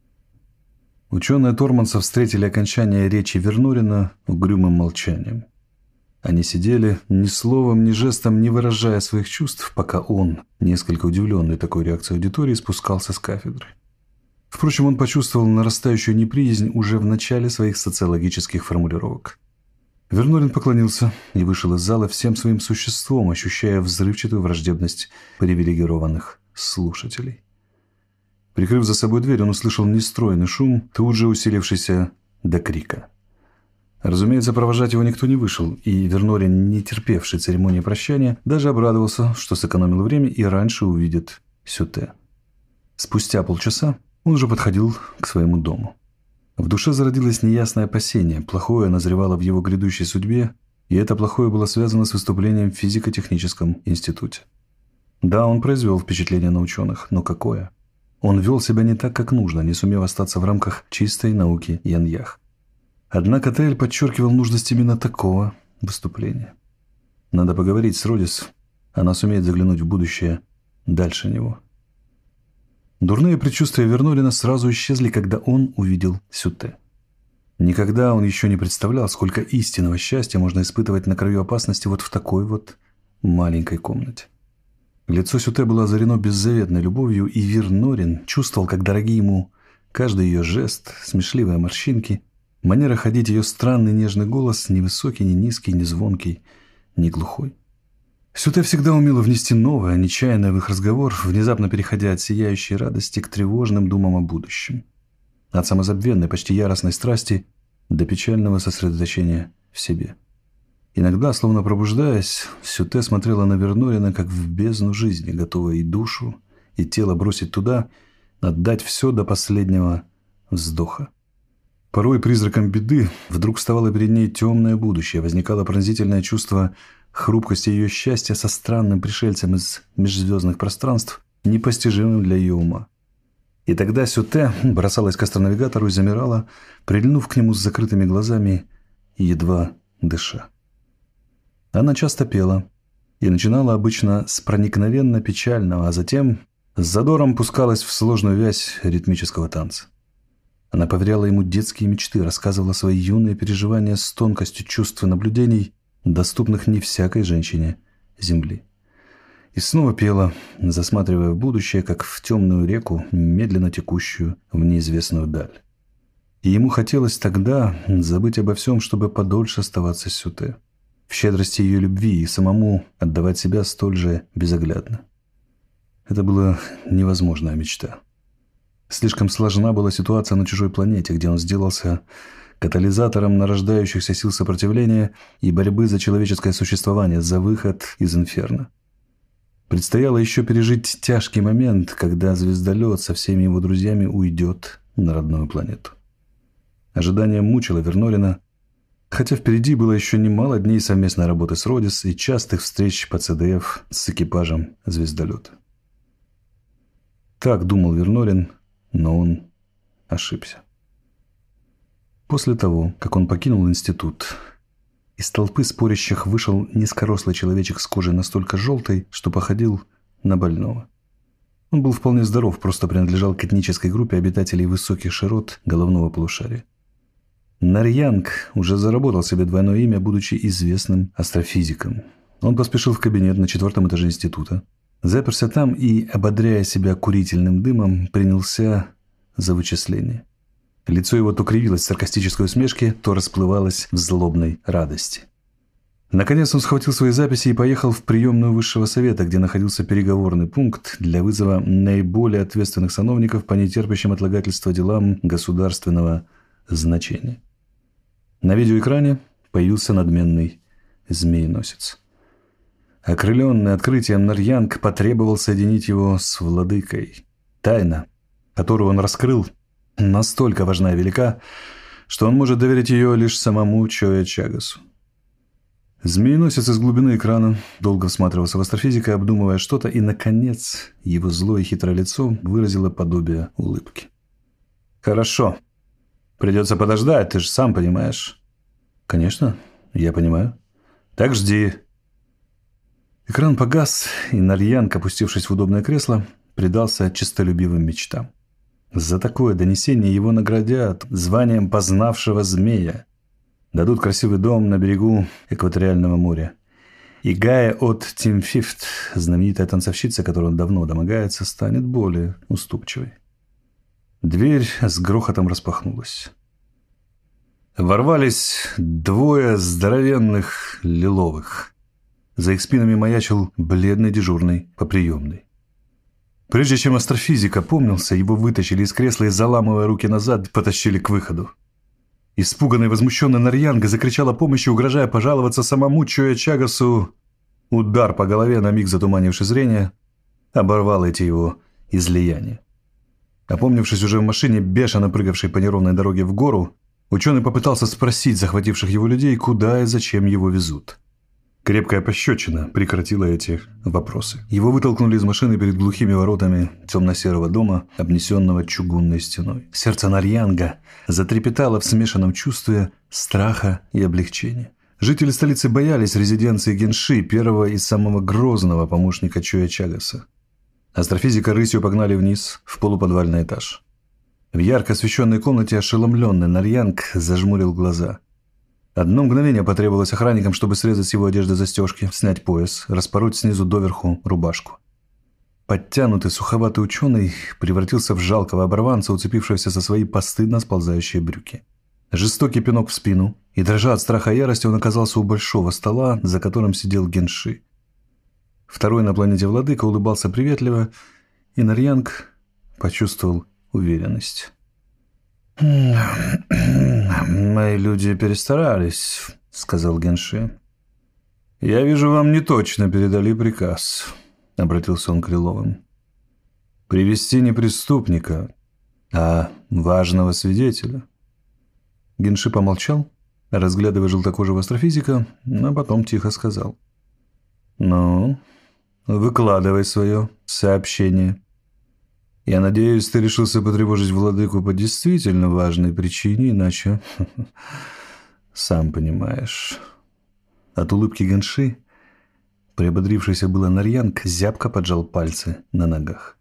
Ученые Торманса встретили окончание речи Вернорина угрюмым молчанием. Они сидели, ни словом, ни жестом не выражая своих чувств, пока он, несколько удивленный такой реакцией аудитории, спускался с кафедры. Впрочем, он почувствовал нарастающую неприязнь уже в начале своих социологических формулировок. Вернорин поклонился и вышел из зала всем своим существом, ощущая взрывчатую враждебность привилегированных слушателей. Прикрыв за собой дверь, он услышал нестройный шум, тут же усилившийся до крика. Разумеется, провожать его никто не вышел, и Вернорин, не терпевший церемонии прощания, даже обрадовался, что сэкономил время и раньше увидит Сюте. Спустя полчаса он уже подходил к своему дому. В душе зародилось неясное опасение, плохое назревало в его грядущей судьбе, и это плохое было связано с выступлением в физико-техническом институте. Да, он произвел впечатление на ученых, но какое? Он вел себя не так, как нужно, не сумев остаться в рамках чистой науки Яньях. Однако Тель подчеркивал нужность именно такого выступления. Надо поговорить с Родис, она сумеет заглянуть в будущее дальше него. Дурные предчувствия Вернорина сразу исчезли, когда он увидел Сюте. Никогда он еще не представлял, сколько истинного счастья можно испытывать на краю опасности вот в такой вот маленькой комнате. Лицо Сюте было озарено беззаветной любовью, и Вернорин чувствовал, как дороги ему каждый ее жест, смешливые морщинки, манера ходить, ее странный нежный голос, ни высокий, ни низкий, ни звонкий, ни глухой. Сюте всегда умела внести новое, нечаянное в их разговор, внезапно переходя от сияющей радости к тревожным думам о будущем. От самозабвенной, почти яростной страсти до печального сосредоточения в себе. Иногда, словно пробуждаясь, Сюте смотрела на Вернорина, как в бездну жизни, готовая и душу, и тело бросить туда, отдать все до последнего вздоха. Порой призраком беды вдруг вставало перед ней темное будущее, возникало пронзительное чувство хрупкости ее счастья со странным пришельцем из межзвездных пространств, непостижимым для ее ума. И тогда Сюте бросалась к астронавигатору и замирала, прильнув к нему с закрытыми глазами и едва дыша. Она часто пела и начинала обычно с проникновенно печального, а затем с задором пускалась в сложную вязь ритмического танца. Она поверяла ему детские мечты, рассказывала свои юные переживания с тонкостью чувств и наблюдений, доступных не всякой женщине Земли. И снова пела, засматривая в будущее, как в темную реку, медленно текущую в неизвестную даль. И ему хотелось тогда забыть обо всем, чтобы подольше оставаться с Сюте, в щедрости ее любви и самому отдавать себя столь же безоглядно. Это была невозможная мечта. Слишком сложна была ситуация на чужой планете, где он сделался катализатором нарождающихся сил сопротивления и борьбы за человеческое существование, за выход из инферно. Предстояло еще пережить тяжкий момент, когда звездолет со всеми его друзьями уйдет на родную планету. Ожидание мучило Вернорина, хотя впереди было еще немало дней совместной работы с Родис и частых встреч по ЦДФ с экипажем звездолета. Так думал Вернорин, но он ошибся. После того, как он покинул институт, из толпы спорящих вышел низкорослый человечек с кожей настолько желтой, что походил на больного. Он был вполне здоров, просто принадлежал к этнической группе обитателей высоких широт головного полушария. Нарьянг уже заработал себе двойное имя, будучи известным астрофизиком. Он поспешил в кабинет на четвертом этаже института, заперся там и, ободряя себя курительным дымом, принялся за вычисление. Лицо его то кривилось в саркастической усмешке, то расплывалось в злобной радости. Наконец он схватил свои записи и поехал в приемную высшего совета, где находился переговорный пункт для вызова наиболее ответственных сановников по нетерпящим отлагательства делам государственного значения. На видеоэкране появился надменный змееносец. Окрыленный открытием, Нарьянг потребовал соединить его с владыкой. Тайна, которую он раскрыл, настолько важна и велика, что он может доверить ее лишь самому Чоя Чагасу. Змееносец из глубины экрана долго всматривался в астрофизика, обдумывая что-то, и, наконец, его злое и хитрое лицо выразило подобие улыбки. «Хорошо. Придется подождать, ты же сам понимаешь». «Конечно, я понимаю». «Так жди». Экран погас, и Нарьянг, опустившись в удобное кресло, предался честолюбивым мечтам. За такое донесение его наградят званием познавшего змея. Дадут красивый дом на берегу экваториального моря. И Гая от Тимфифт, знаменитая танцовщица, которой он давно домогается, станет более уступчивой. Дверь с грохотом распахнулась. Ворвались двое здоровенных лиловых. За их спинами маячил бледный дежурный по приемной. Прежде чем астрофизик опомнился, его вытащили из кресла и, заламывая руки назад, потащили к выходу. Испуганный и возмущенный Нарьянг закричал о помощи, угрожая пожаловаться самому Чоя Чагасу. Удар по голове, на миг затуманивший зрение, оборвал эти его излияния. Опомнившись уже в машине, бешено прыгавшей по неровной дороге в гору, ученый попытался спросить захвативших его людей, куда и зачем его везут. Крепкая пощечина прекратила эти вопросы. Его вытолкнули из машины перед глухими воротами темно-серого дома, обнесенного чугунной стеной. Сердце Нарьянга затрепетало в смешанном чувстве страха и облегчения. Жители столицы боялись резиденции Генши, первого и самого грозного помощника Чоя Чагаса. Астрофизика рысью погнали вниз, в полуподвальный этаж. В ярко освещенной комнате ошеломленный Нарьянг зажмурил глаза. Одно мгновение потребовалось охранникам, чтобы срезать с его одежды застежки, снять пояс, распороть снизу доверху рубашку. Подтянутый суховатый ученый превратился в жалкого оборванца, уцепившегося за свои постыдно сползающие брюки. Жестокий пинок в спину, и, дрожа от страха и ярости, он оказался у большого стола, за которым сидел Генши. Второй на планете владыка улыбался приветливо, и Нарьянг почувствовал уверенность. «Мои люди перестарались», — сказал Генши. «Я вижу, вам не точно передали приказ», — обратился он к Лиловым. «Привести не преступника, а важного свидетеля». Генши помолчал, разглядывая желтокожего астрофизика, а потом тихо сказал: «Ну, выкладывай свое сообщение. Я надеюсь, ты решился потревожить владыку по действительно важной причине, иначе, сам понимаешь». От улыбки Генши, приободрившийся было Нарьянг, зябко поджал пальцы на ногах.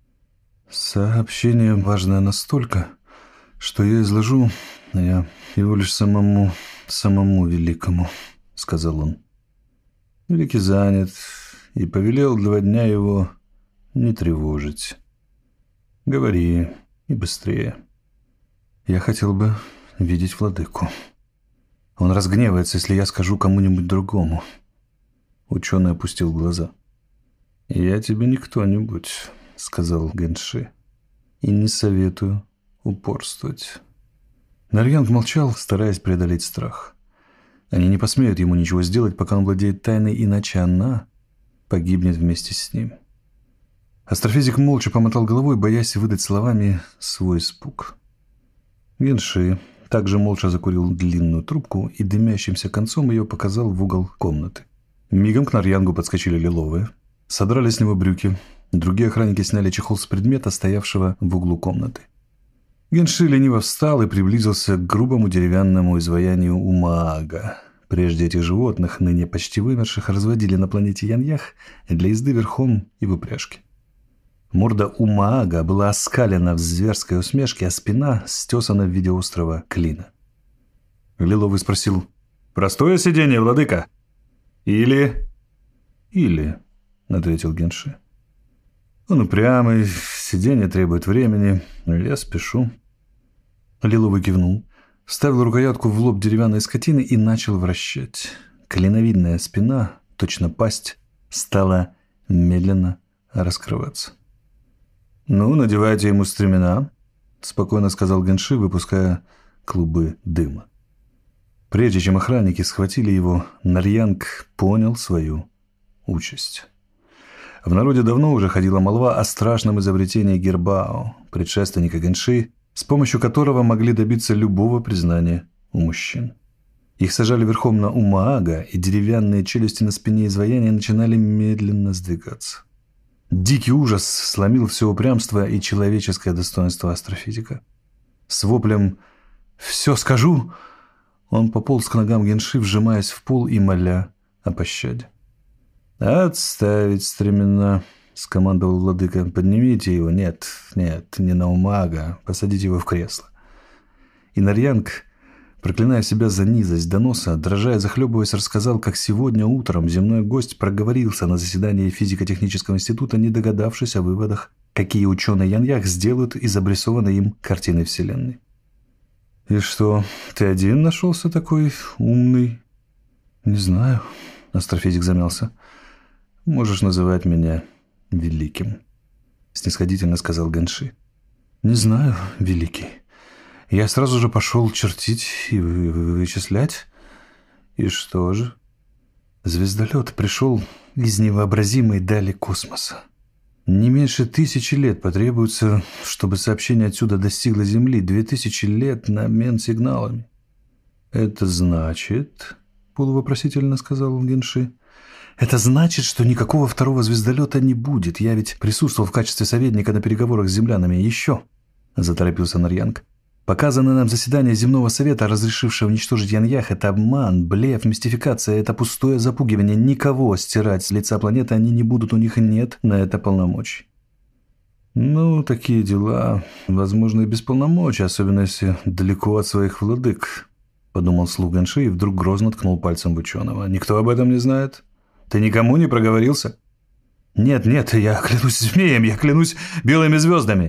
«Сообщение важное настолько, что я изложу я его лишь самому, самому великому», — сказал он. «Великий занят и повелел два дня его не тревожить. Говори, и быстрее». «Я хотел бы видеть владыку. Он разгневается, если я скажу кому-нибудь другому». Ученый опустил глаза. «Я тебе не кто-нибудь», — сказал Генши, — «и не советую упорствовать». Нарьянг молчал, стараясь преодолеть страх. Они не посмеют ему ничего сделать, пока он владеет тайной, иначе она погибнет вместе с ним. Астрофизик молча помотал головой, боясь выдать словами свой испуг. Генши также молча закурил длинную трубку и дымящимся концом ее показал в угол комнаты. Мигом к Нарьянгу подскочили лиловые, содрали с него брюки, другие охранники сняли чехол с предмета, стоявшего в углу комнаты. Генши лениво встал и приблизился к грубому деревянному изваянию Умаага. Прежде этих животных, ныне почти вымерших, разводили на планете Яньях для езды верхом и в упряжке. Морда Умаага была оскалена в зверской усмешке, а спина стесана в виде острого клина. Лиловый спросил: «Простое сиденье, владыка? Или...» «Или», — ответил Генши. «Он упрямый, сиденье требует времени, я спешу». Лиловый кивнул, вставил рукоятку в лоб деревянной скотины и начал вращать. клиновидная спина, точно пасть, стала медленно раскрываться. «Ну, надевайте ему стремена», — спокойно сказал Гэнши, выпуская клубы дыма. Прежде чем охранники схватили его, Нарьянг понял свою участь. В народе давно уже ходила молва о страшном изобретении Гербао, предшественника Гэнши, с помощью которого могли добиться любого признания у мужчин. Их сажали верхом на умаага, и деревянные челюсти на спине изваяния начинали медленно сдвигаться. Дикий ужас сломил все упрямство и человеческое достоинство астрофизика. С воплем «Все скажу!» он пополз к ногам Гэнши, вжимаясь в пол и моля о пощаде. «Отставить стремена!» — скомандовал владыка. «Поднимите его. Нет, нет, не на умаага. Посадите его в кресло». И Нарьянг, проклиная себя за низость доноса, дрожа и захлебываясь, рассказал, как сегодня утром земной гость проговорился на заседании физико-технического института, не догадавшись о выводах, какие ученые Яньях сделают из обрисованной им картины Вселенной. «И что, ты один нашелся такой умный?» «Не знаю», — астрофизик замялся. «Можешь называть меня Великим», — снисходительно сказал Гэнши. «Не знаю, Великий. Я сразу же пошел чертить и вычислять. И что же? Звездолет пришел из невообразимой дали космоса. Не меньше тысячи лет потребуется, чтобы сообщение отсюда достигло Земли. Две тысячи лет на обмен сигналами». «Это значит...» — полувопросительно сказал Гэнши. «Это значит, что никакого второго звездолета не будет. Я ведь присутствовал в качестве советника на переговорах с землянами. Еще...» — заторопился Нарьянг. «Показанное нам заседание земного совета, разрешившее уничтожить Яньях, это обман, блеф, мистификация, это пустое запугивание. Никого стирать с лица планеты они не будут, у них нет на это полномочий». «Ну, такие дела, возможно, и без полномочий, особенно если далеко от своих владык», — подумал слух Гэнши и вдруг грозно ткнул пальцем в ученого. «Никто об этом не знает? Ты никому не проговорился?» «Нет, нет, я клянусь змеем, я клянусь белыми звездами».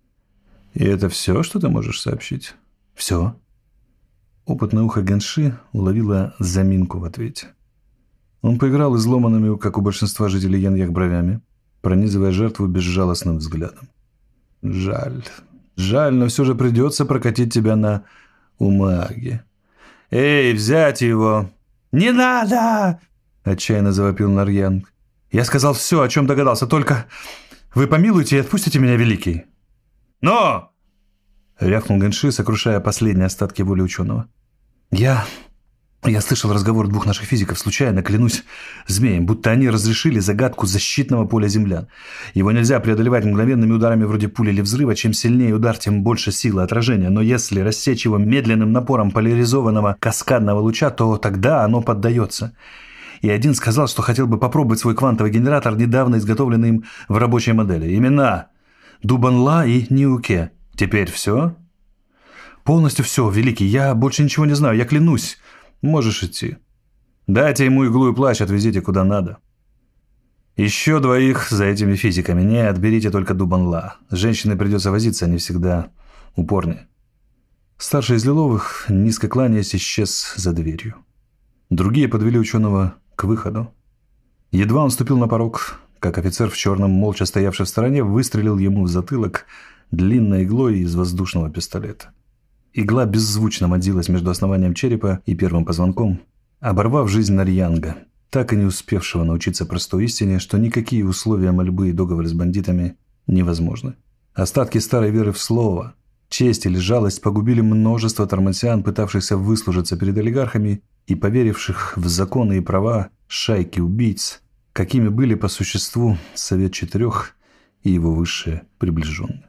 «И это все, что ты можешь сообщить?» «Все». Опытное ухо Гэнши уловило заминку в ответе. Он поиграл изломанными, как у большинства жителей Яньях, бровями, пронизывая жертву безжалостным взглядом. «Жаль, жаль, но все же придется прокатить тебя на умааге». «Эй, взять его!» «Не надо!» — отчаянно завопил Нарьянг. «Я сказал все, о чем догадался, только вы помилуйте и отпустите меня, Великий». «Но!» — рявкнул Гэнши, сокрушая последние остатки воли ученого. «Я... я слышал разговор двух наших физиков, случайно, клянусь змеем, будто они разрешили загадку защитного поля землян. Его нельзя преодолевать мгновенными ударами вроде пули или взрыва. Чем сильнее удар, тем больше силы отражения. Но если рассечь его медленным напором поляризованного каскадного луча, то тогда оно поддается. И один сказал, что хотел бы попробовать свой квантовый генератор, недавно изготовленный им в рабочей модели. Имена Дубанла и Ниуке. Теперь все?» «Полностью все, Великий. Я больше ничего не знаю, я клянусь. Можешь идти. Дайте ему иглу и плащ, отвезите куда надо. Еще двоих за этими физиками. Не, отберите только Дубанла. С женщиной придется возиться, они всегда упорнее». Старший из Лиловых, низко кланяясь, исчез за дверью. Другие подвели ученого к выходу. Едва он ступил на порог, как офицер в черном, молча стоявший в стороне, выстрелил ему в затылок длинной иглой из воздушного пистолета. Игла беззвучно модилась между основанием черепа и первым позвонком, оборвав жизнь Нарьянга, так и не успевшего научиться простой истине, что никакие условия мольбы и договоры с бандитами невозможны. Остатки старой веры в слово, честь или жалость погубили множество тормансиан, пытавшихся выслужиться перед олигархами и поверивших в законы и права шайки убийц, какими были по существу Совет Четырех и его высшие приближенные.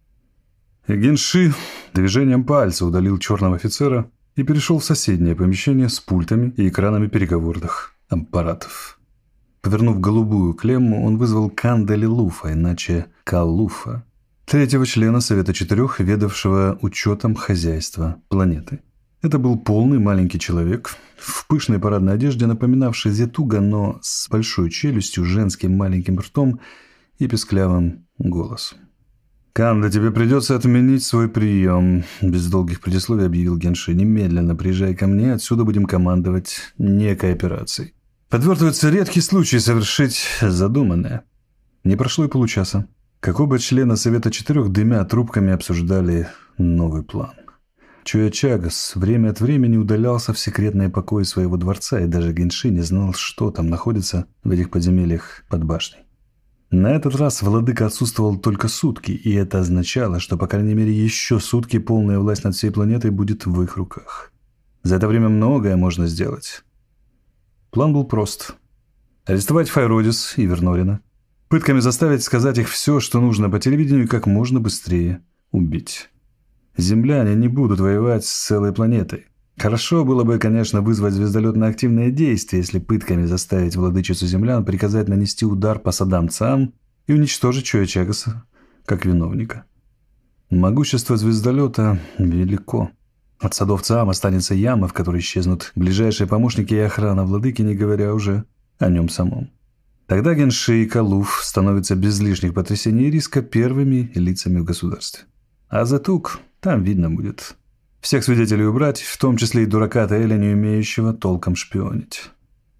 Гэнши движением пальца удалил черного офицера и перешел в соседнее помещение с пультами и экранами переговорных аппаратов. Повернув голубую клемму, он вызвал Кандали Луфа, иначе Калуфа, третьего члена Совета Четырех, ведавшего учетом хозяйства планеты. Это был полный маленький человек в пышной парадной одежде, напоминавший зетуга, но с большой челюстью, женским маленьким ртом и песклявым голосом. «Канда, тебе придется отменить свой прием», – без долгих предисловий объявил Генши. «Немедленно приезжай ко мне, отсюда будем командовать некой операцией. Подвертывается редкий случай совершить задуманное». Не прошло и получаса, как оба члена Совета Четырех, дымя трубками, обсуждали новый план. Чуя Чагас время от времени удалялся в секретные покои своего дворца, и даже Генши не знал, что там находится в этих подземельях под башней. На этот раз владыка отсутствовал только сутки, и это означало, что, по крайней мере, еще сутки полная власть над всей планетой будет в их руках. За это время многое можно сделать. План был прост. Арестовать Файродис и Вернорина, пытками заставить сказать их все, что нужно по телевидению, и как можно быстрее убить. Земляне не будут воевать с целой планетой. Хорошо было бы, конечно, вызвать звездолет на активное действие, если пытками заставить владычицу землян приказать нанести удар по Садам-Цаам и уничтожить Чоя Чагаса как виновника. Могущество звездолета велико. От садов Цаам останется яма, в которой исчезнут ближайшие помощники и охрана владыки, не говоря уже о нем самом. Тогда Генши и Калуф становятся без лишних потрясений и риска первыми лицами в государстве. А Затук там видно будет. Всех свидетелей убрать, в том числе и дурака Таэля, не умеющего толком шпионить.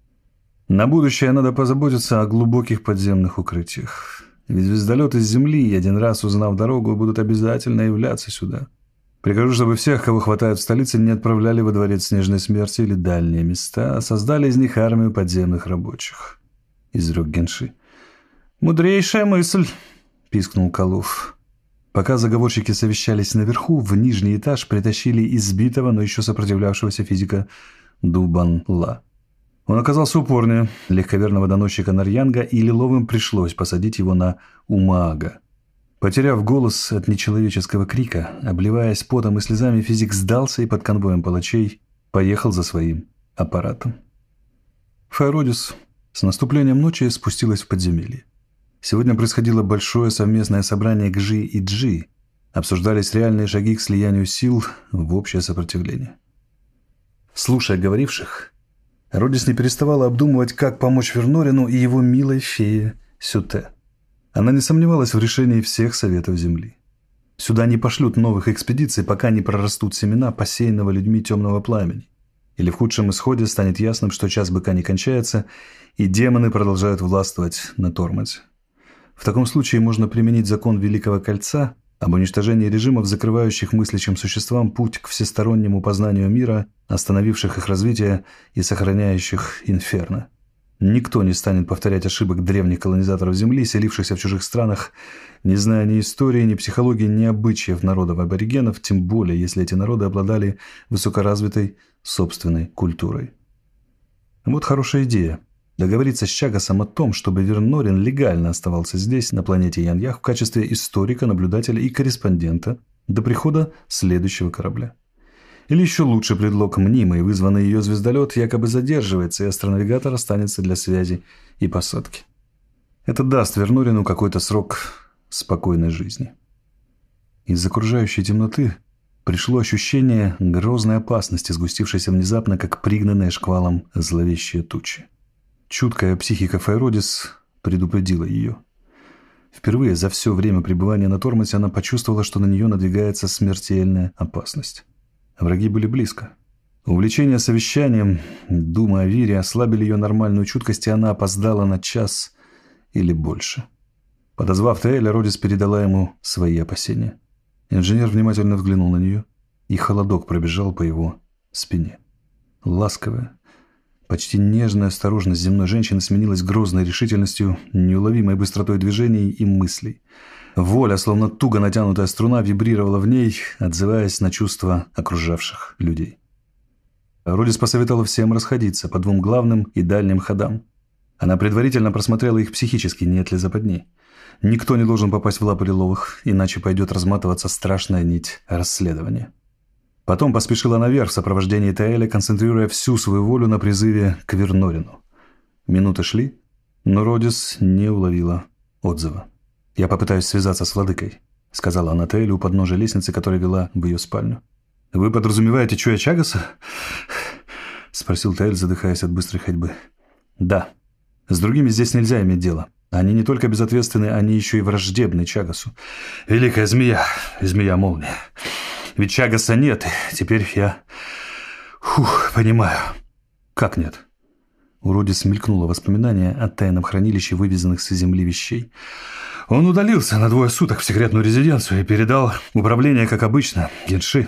На будущее надо позаботиться о глубоких подземных укрытиях. Ведь звездолеты с Земли, один раз узнав дорогу, будут обязательно являться сюда. Прикажу, чтобы всех, кого хватает в столице, не отправляли во дворец Снежной Смерти или дальние места, а создали из них армию подземных рабочих. Изрек Генши. «Мудрейшая мысль», — пискнул Калуф. Пока заговорщики совещались наверху, в нижний этаж притащили избитого, но еще сопротивлявшегося физика Дубан-Ла. Он оказался упорнее легковерного доносчика Нарьянга, и Лиловым пришлось посадить его на Умаага. Потеряв голос от нечеловеческого крика, обливаясь потом и слезами, физик сдался и под конвоем палачей поехал за своим аппаратом. Файродис с наступлением ночи спустилась в подземелье. Сегодня происходило большое совместное собрание Гжи и Джи. Обсуждались реальные шаги к слиянию сил в общее сопротивление. Слушая говоривших, Родис не переставала обдумывать, как помочь Вернорину и его милой фее Сюте. Она не сомневалась в решении всех советов Земли. Сюда не пошлют новых экспедиций, пока не прорастут семена посеянного людьми темного пламени. Или в худшем исходе станет ясным, что час быка не кончается, и демоны продолжают властвовать на Тормозе. В таком случае можно применить закон Великого Кольца об уничтожении режимов, закрывающих мыслящим существам путь к всестороннему познанию мира, остановивших их развитие и сохраняющих инферно. Никто не станет повторять ошибок древних колонизаторов Земли, селившихся в чужих странах, не зная ни истории, ни психологии, ни обычаев народов-аборигенов, тем более, если эти народы обладали высокоразвитой собственной культурой. Вот хорошая идея. Договориться с Чагасом о том, чтобы Вернорин легально оставался здесь, на планете Яньях, в качестве историка, наблюдателя и корреспондента до прихода следующего корабля. Или еще лучше предлог мнимый, вызванный ее звездолет, якобы задерживается, и астронавигатор останется для связи и посадки. Это даст Вернорину какой-то срок спокойной жизни. Из окружающей темноты пришло ощущение грозной опасности, сгустившейся внезапно, как пригнанные шквалом зловещие тучи. Чуткая психика Файродис предупредила ее. Впервые за все время пребывания на Тормозе она почувствовала, что на нее надвигается смертельная опасность. Враги были близко. Увлечение совещанием, дума о Вире ослабили ее нормальную чуткость, и она опоздала на час или больше. Подозвав Таэля, Родис передала ему свои опасения. Инженер внимательно взглянул на нее, и холодок пробежал по его спине. Ласковая, почти нежная осторожность земной женщины сменилась грозной решительностью, неуловимой быстротой движений и мыслей. Воля, словно туго натянутая струна, вибрировала в ней, отзываясь на чувства окружавших людей. Родис посоветовала всем расходиться по двум главным и дальним ходам. Она предварительно просмотрела их психически, нет ли западни. Никто не должен попасть в лапы Лиловых, иначе пойдет разматываться страшная нить расследования. Потом поспешила наверх в сопровождении Таэля, концентрируя всю свою волю на призыве к Вернорину. Минуты шли, но Родис не уловила отзыва. «Я попытаюсь связаться с владыкой», — сказала она Таэлю у подножия лестницы, которая вела в ее спальню. «Вы подразумеваете Чуя Чагаса?» — спросил Таэль, задыхаясь от быстрой ходьбы. «Да. С другими здесь нельзя иметь дело. Они не только безответственны, они еще и враждебны Чагасу. Великая змея, змея-молния. Ведь Чагаса нет, и теперь я... Фух, понимаю. Как нет? У Родис мелькнуло воспоминание о тайном хранилище вывезенных с земли вещей. Он удалился на двое суток в секретную резиденцию и передал управление, как обычно, Генши.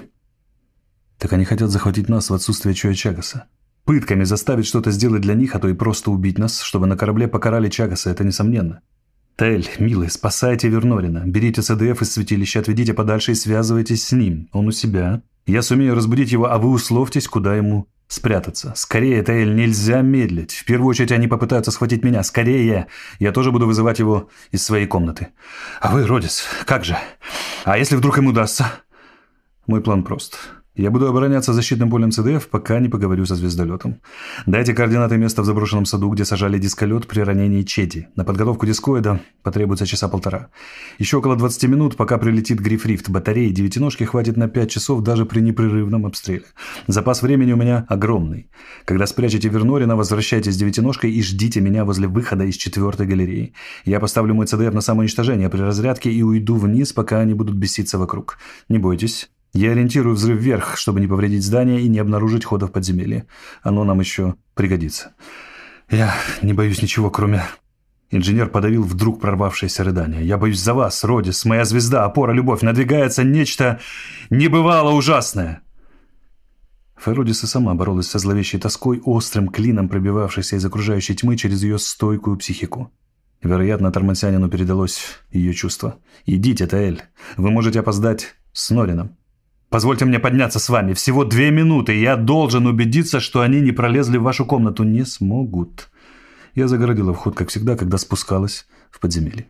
Так они хотят захватить нас в отсутствие Чоя Чагаса. Пытками заставить что-то сделать для них, а то и просто убить нас, чтобы на корабле покарали Чагаса, это несомненно. Таэль, милый, спасайте Вернорина. Берите ЦДФ из святилища, отведите подальше и связывайтесь с ним. Он у себя. Я сумею разбудить его, а вы условьтесь, куда ему спрятаться. Скорее, Таэль, нельзя медлить. В первую очередь они попытаются схватить меня. Скорее. Я тоже буду вызывать его из своей комнаты. А вы, Родис, как же? А если вдруг им удастся? Мой план прост. Я буду обороняться защитным полем ЦДФ, пока не поговорю со звездолетом. Дайте координаты места в заброшенном саду, где сажали дисколет при ранении Чети. На подготовку дискоида потребуется часа полтора. Еще около двадцати минут, пока прилетит Грифрифт. Батареи девятиножки хватит на пять часов даже при непрерывном обстреле. Запас времени у меня огромный. Когда спрячете Вернорина, возвращайтесь с девятиножкой и ждите меня возле выхода из четвертой галереи. Я поставлю мой ЦДФ на самоуничтожение при разрядке и уйду вниз, пока они будут беситься вокруг. Не бойтесь. Я ориентирую взрыв вверх, чтобы не повредить здание и не обнаружить хода в подземелье. Оно нам еще пригодится. Я не боюсь ничего, кроме... Инженер подавил вдруг прорвавшееся рыдание. Я боюсь за вас, Родис, моя звезда, опора, любовь. Надвигается нечто небывало ужасное. Феродис и сама боролась со зловещей тоской, острым клином пробивавшейся из окружающей тьмы через ее стойкую психику. Вероятно, Тормансянину передалось ее чувство. «Идите, Таэль, вы можете опоздать с Норином. Позвольте мне подняться с вами. Всего две минуты. Я должен убедиться, что они не пролезли в вашу комнату. Не смогут». Я загородила вход, как всегда, когда спускалась в подземелье.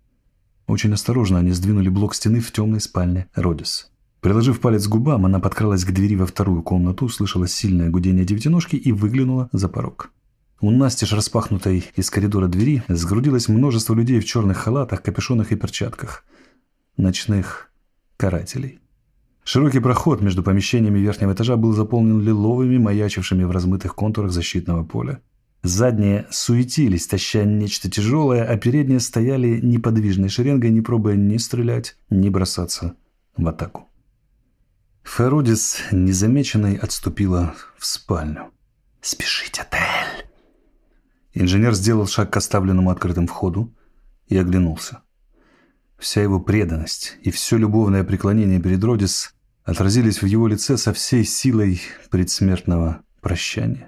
Очень осторожно они сдвинули блок стены в темной спальне Родис. Приложив палец к губам, она подкралась к двери во вторую комнату, услышала сильное гудение девятиножки и выглянула за порог. У настежь распахнутой из коридора двери сгрудилось множество людей в черных халатах, капюшонах и перчатках. Ночных карателей. Широкий проход между помещениями верхнего этажа был заполнен лиловыми, маячившими в размытых контурах защитного поля. Задние суетились, таща нечто тяжелое, а передние стояли неподвижной шеренгой, не пробуя ни стрелять, ни бросаться в атаку. Феродис, незамеченной, отступила в спальню. «Спешите, Таэль!» Инженер сделал шаг к оставленному открытым входу и оглянулся. Вся его преданность и все любовное преклонение перед Родис отразились в его лице со всей силой предсмертного прощания.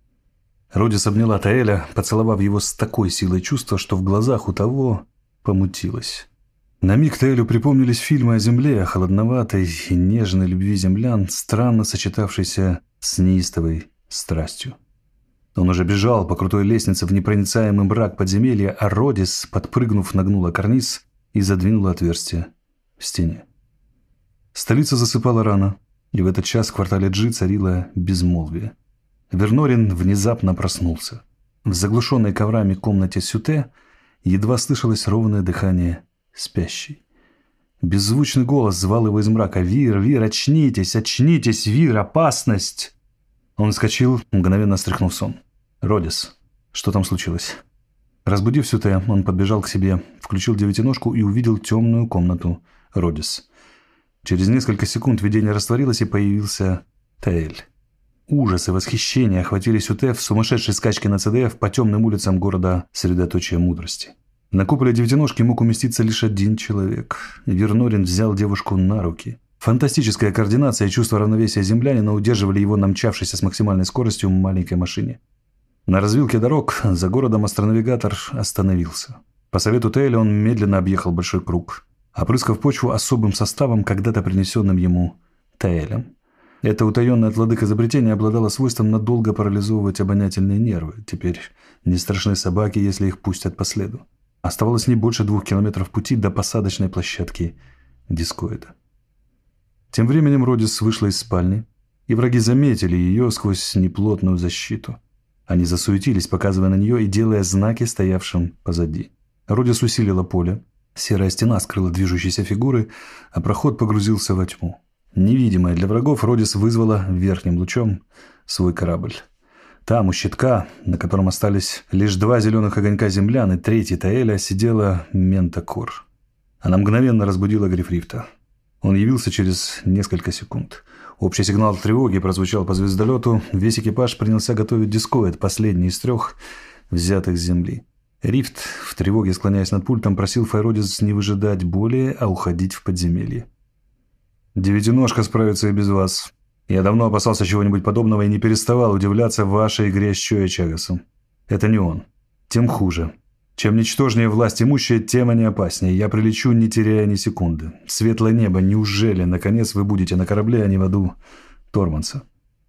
Родис обняла Таэля, поцеловав его с такой силой чувства, что в глазах у того помутилось. На миг Таэлю припомнились фильмы о земле, о холодноватой и нежной любви землян, странно сочетавшейся с неистовой страстью. Он уже бежал по крутой лестнице в непроницаемый мрак подземелья, а Родис, подпрыгнув, нагнула карниз и задвинула отверстие в стене. Столица засыпала рано, и в этот час в квартале Джи царило безмолвие. Вернорин внезапно проснулся. В заглушенной коврами комнате Сюте едва слышалось ровное дыхание спящей. Беззвучный голос звал его из мрака: «Вир, Вир, очнитесь, очнитесь, Вир, опасность!» Он вскочил, мгновенно стряхнув сон. «Родис, что там случилось?» Разбудив Сюте, он подбежал к себе, включил девятиножку и увидел темную комнату Родис. Через несколько секунд видение растворилось, и появился Таэль. Ужас и восхищение охватили Сюте в сумасшедшей скачке на ЦДФ по темным улицам города средоточия мудрости. На куполе девятиножки мог уместиться лишь один человек. Вернорин взял девушку на руки. Фантастическая координация и чувство равновесия землянина удерживали его на мчавшейся с максимальной скоростью маленькой машине. На развилке дорог за городом астронавигатор остановился. По совету Таэля он медленно объехал большой круг, опрыскав почву особым составом, когда-то принесенным ему Таэлем. Это утаенное от владык изобретение обладало свойством надолго парализовывать обонятельные нервы. Теперь не страшны собаки, если их пустят по следу. Оставалось не больше двух километров пути до посадочной площадки дискоида. Тем временем Родис вышла из спальни, и враги заметили ее сквозь неплотную защиту. Они засуетились, показывая на нее и делая знаки стоявшим позади. Родис усилила поле. Серая стена скрыла движущиеся фигуры, а проход погрузился во тьму. Невидимая для врагов, Родис вызвала верхним лучом свой корабль. Там, у щитка, на котором остались лишь два зеленых огонька землян и третий Таэля, сидела Мента Кор. Она мгновенно разбудила Грифрифта. Он явился через несколько секунд. Общий сигнал тревоги прозвучал по звездолету. Весь экипаж принялся готовить дискоид, последний из трех, взятых с земли. Рифт, в тревоге склоняясь над пультом, просил Файродис не выжидать более, а уходить в подземелье. «Девятиножка справится и без вас. Я давно опасался чего-нибудь подобного и не переставал удивляться вашей игре с Чоя Чагасом. Это не он. Тем хуже. Чем ничтожнее власть имущая, тем они опаснее. Я прилечу, не теряя ни секунды. Светлое небо, неужели, наконец, вы будете на корабле, а не в аду Торманса?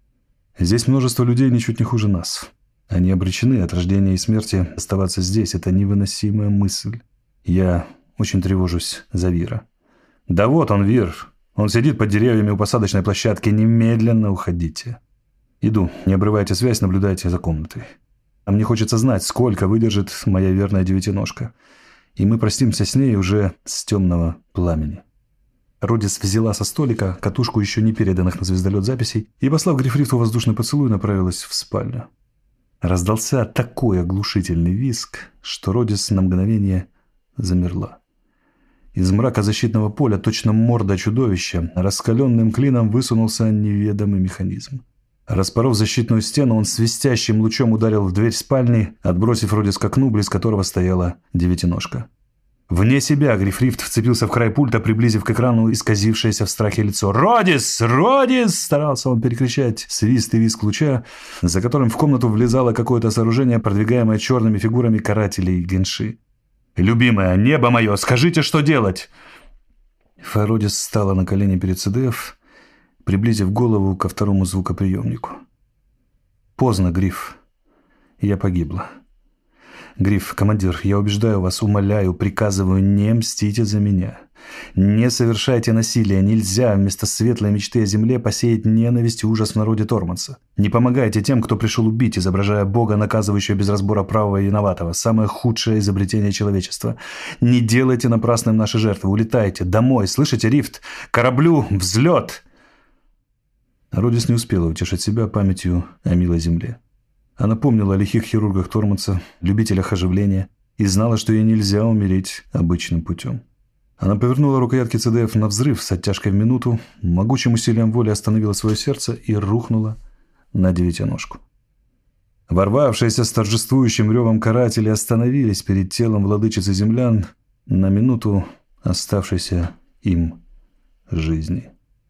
Здесь множество людей ничуть не хуже нас. Они обречены от рождения и смерти оставаться здесь. Это невыносимая мысль. Я очень тревожусь за Вира. Да вот он, Вир. Он сидит под деревьями у посадочной площадки. Немедленно уходите. Иду. Не обрывайте связь, наблюдайте за комнатой. А мне хочется знать, сколько выдержит моя верная девятиножка. И мы простимся с ней уже с темного пламени. Родис взяла со столика катушку еще не переданных на звездолет записей и, послав Грифрифту воздушный поцелуй, направилась в спальню. Раздался такой оглушительный визг, что Родис на мгновение замерла. Из мрака защитного поля, точно морда чудовища, раскаленным клином высунулся неведомый механизм. Распоров защитную стену, он свистящим лучом ударил в дверь спальни, отбросив Родис к окну, близ которого стояла девятиножка. Вне себя Грифрифт вцепился в край пульта, приблизив к экрану исказившееся в страхе лицо. «Родис! Родис!» – старался он перекричать свист и визг луча, за которым в комнату влезало какое-то сооружение, продвигаемое черными фигурами карателей Генши. «Любимая, небо мое, скажите, что делать?» Файродис встала на колени перед ЦДФ, приблизив голову ко второму звукоприемнику. «Поздно, Гриф. Я погибла. Гриф, командир, я убеждаю вас, умоляю, приказываю, не мстите за меня. Не совершайте насилия. Нельзя вместо светлой мечты о земле посеять ненависть и ужас в народе Торманса. Не помогайте тем, кто пришел убить, изображая Бога, наказывающего без разбора правого и виноватого. Самое худшее изобретение человечества. Не делайте напрасным наши жертвы. Улетайте. Домой. Слышите, Рифт? Кораблю. Взлет!» Родис не успела утешить себя памятью о милой земле. Она помнила о лихих хирургах Торманса, любителях оживления, и знала, что ей нельзя умереть обычным путем. Она повернула рукоятки ЦДФ на взрыв с оттяжкой в минуту, могучим усилием воли остановила свое сердце и рухнула на девятиножку. Ворвавшиеся с торжествующим ревом каратели остановились перед телом владычицы землян на минуту оставшейся им жизни.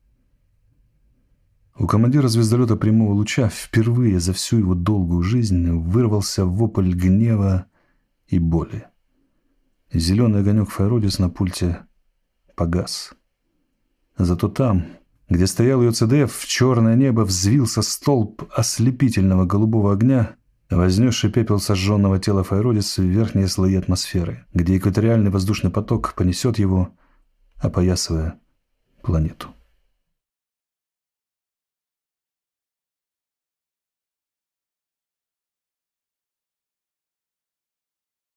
У командира звездолета прямого луча впервые за всю его долгую жизнь вырвался вопль гнева и боли. Зеленый огонек Файродис на пульте погас. Зато там, где стоял ее ЦДФ, в черное небо взвился столб ослепительного голубого огня, вознесший пепел сожженного тела Файродис в верхние слои атмосферы, где экваториальный воздушный поток понесет его, опоясывая планету.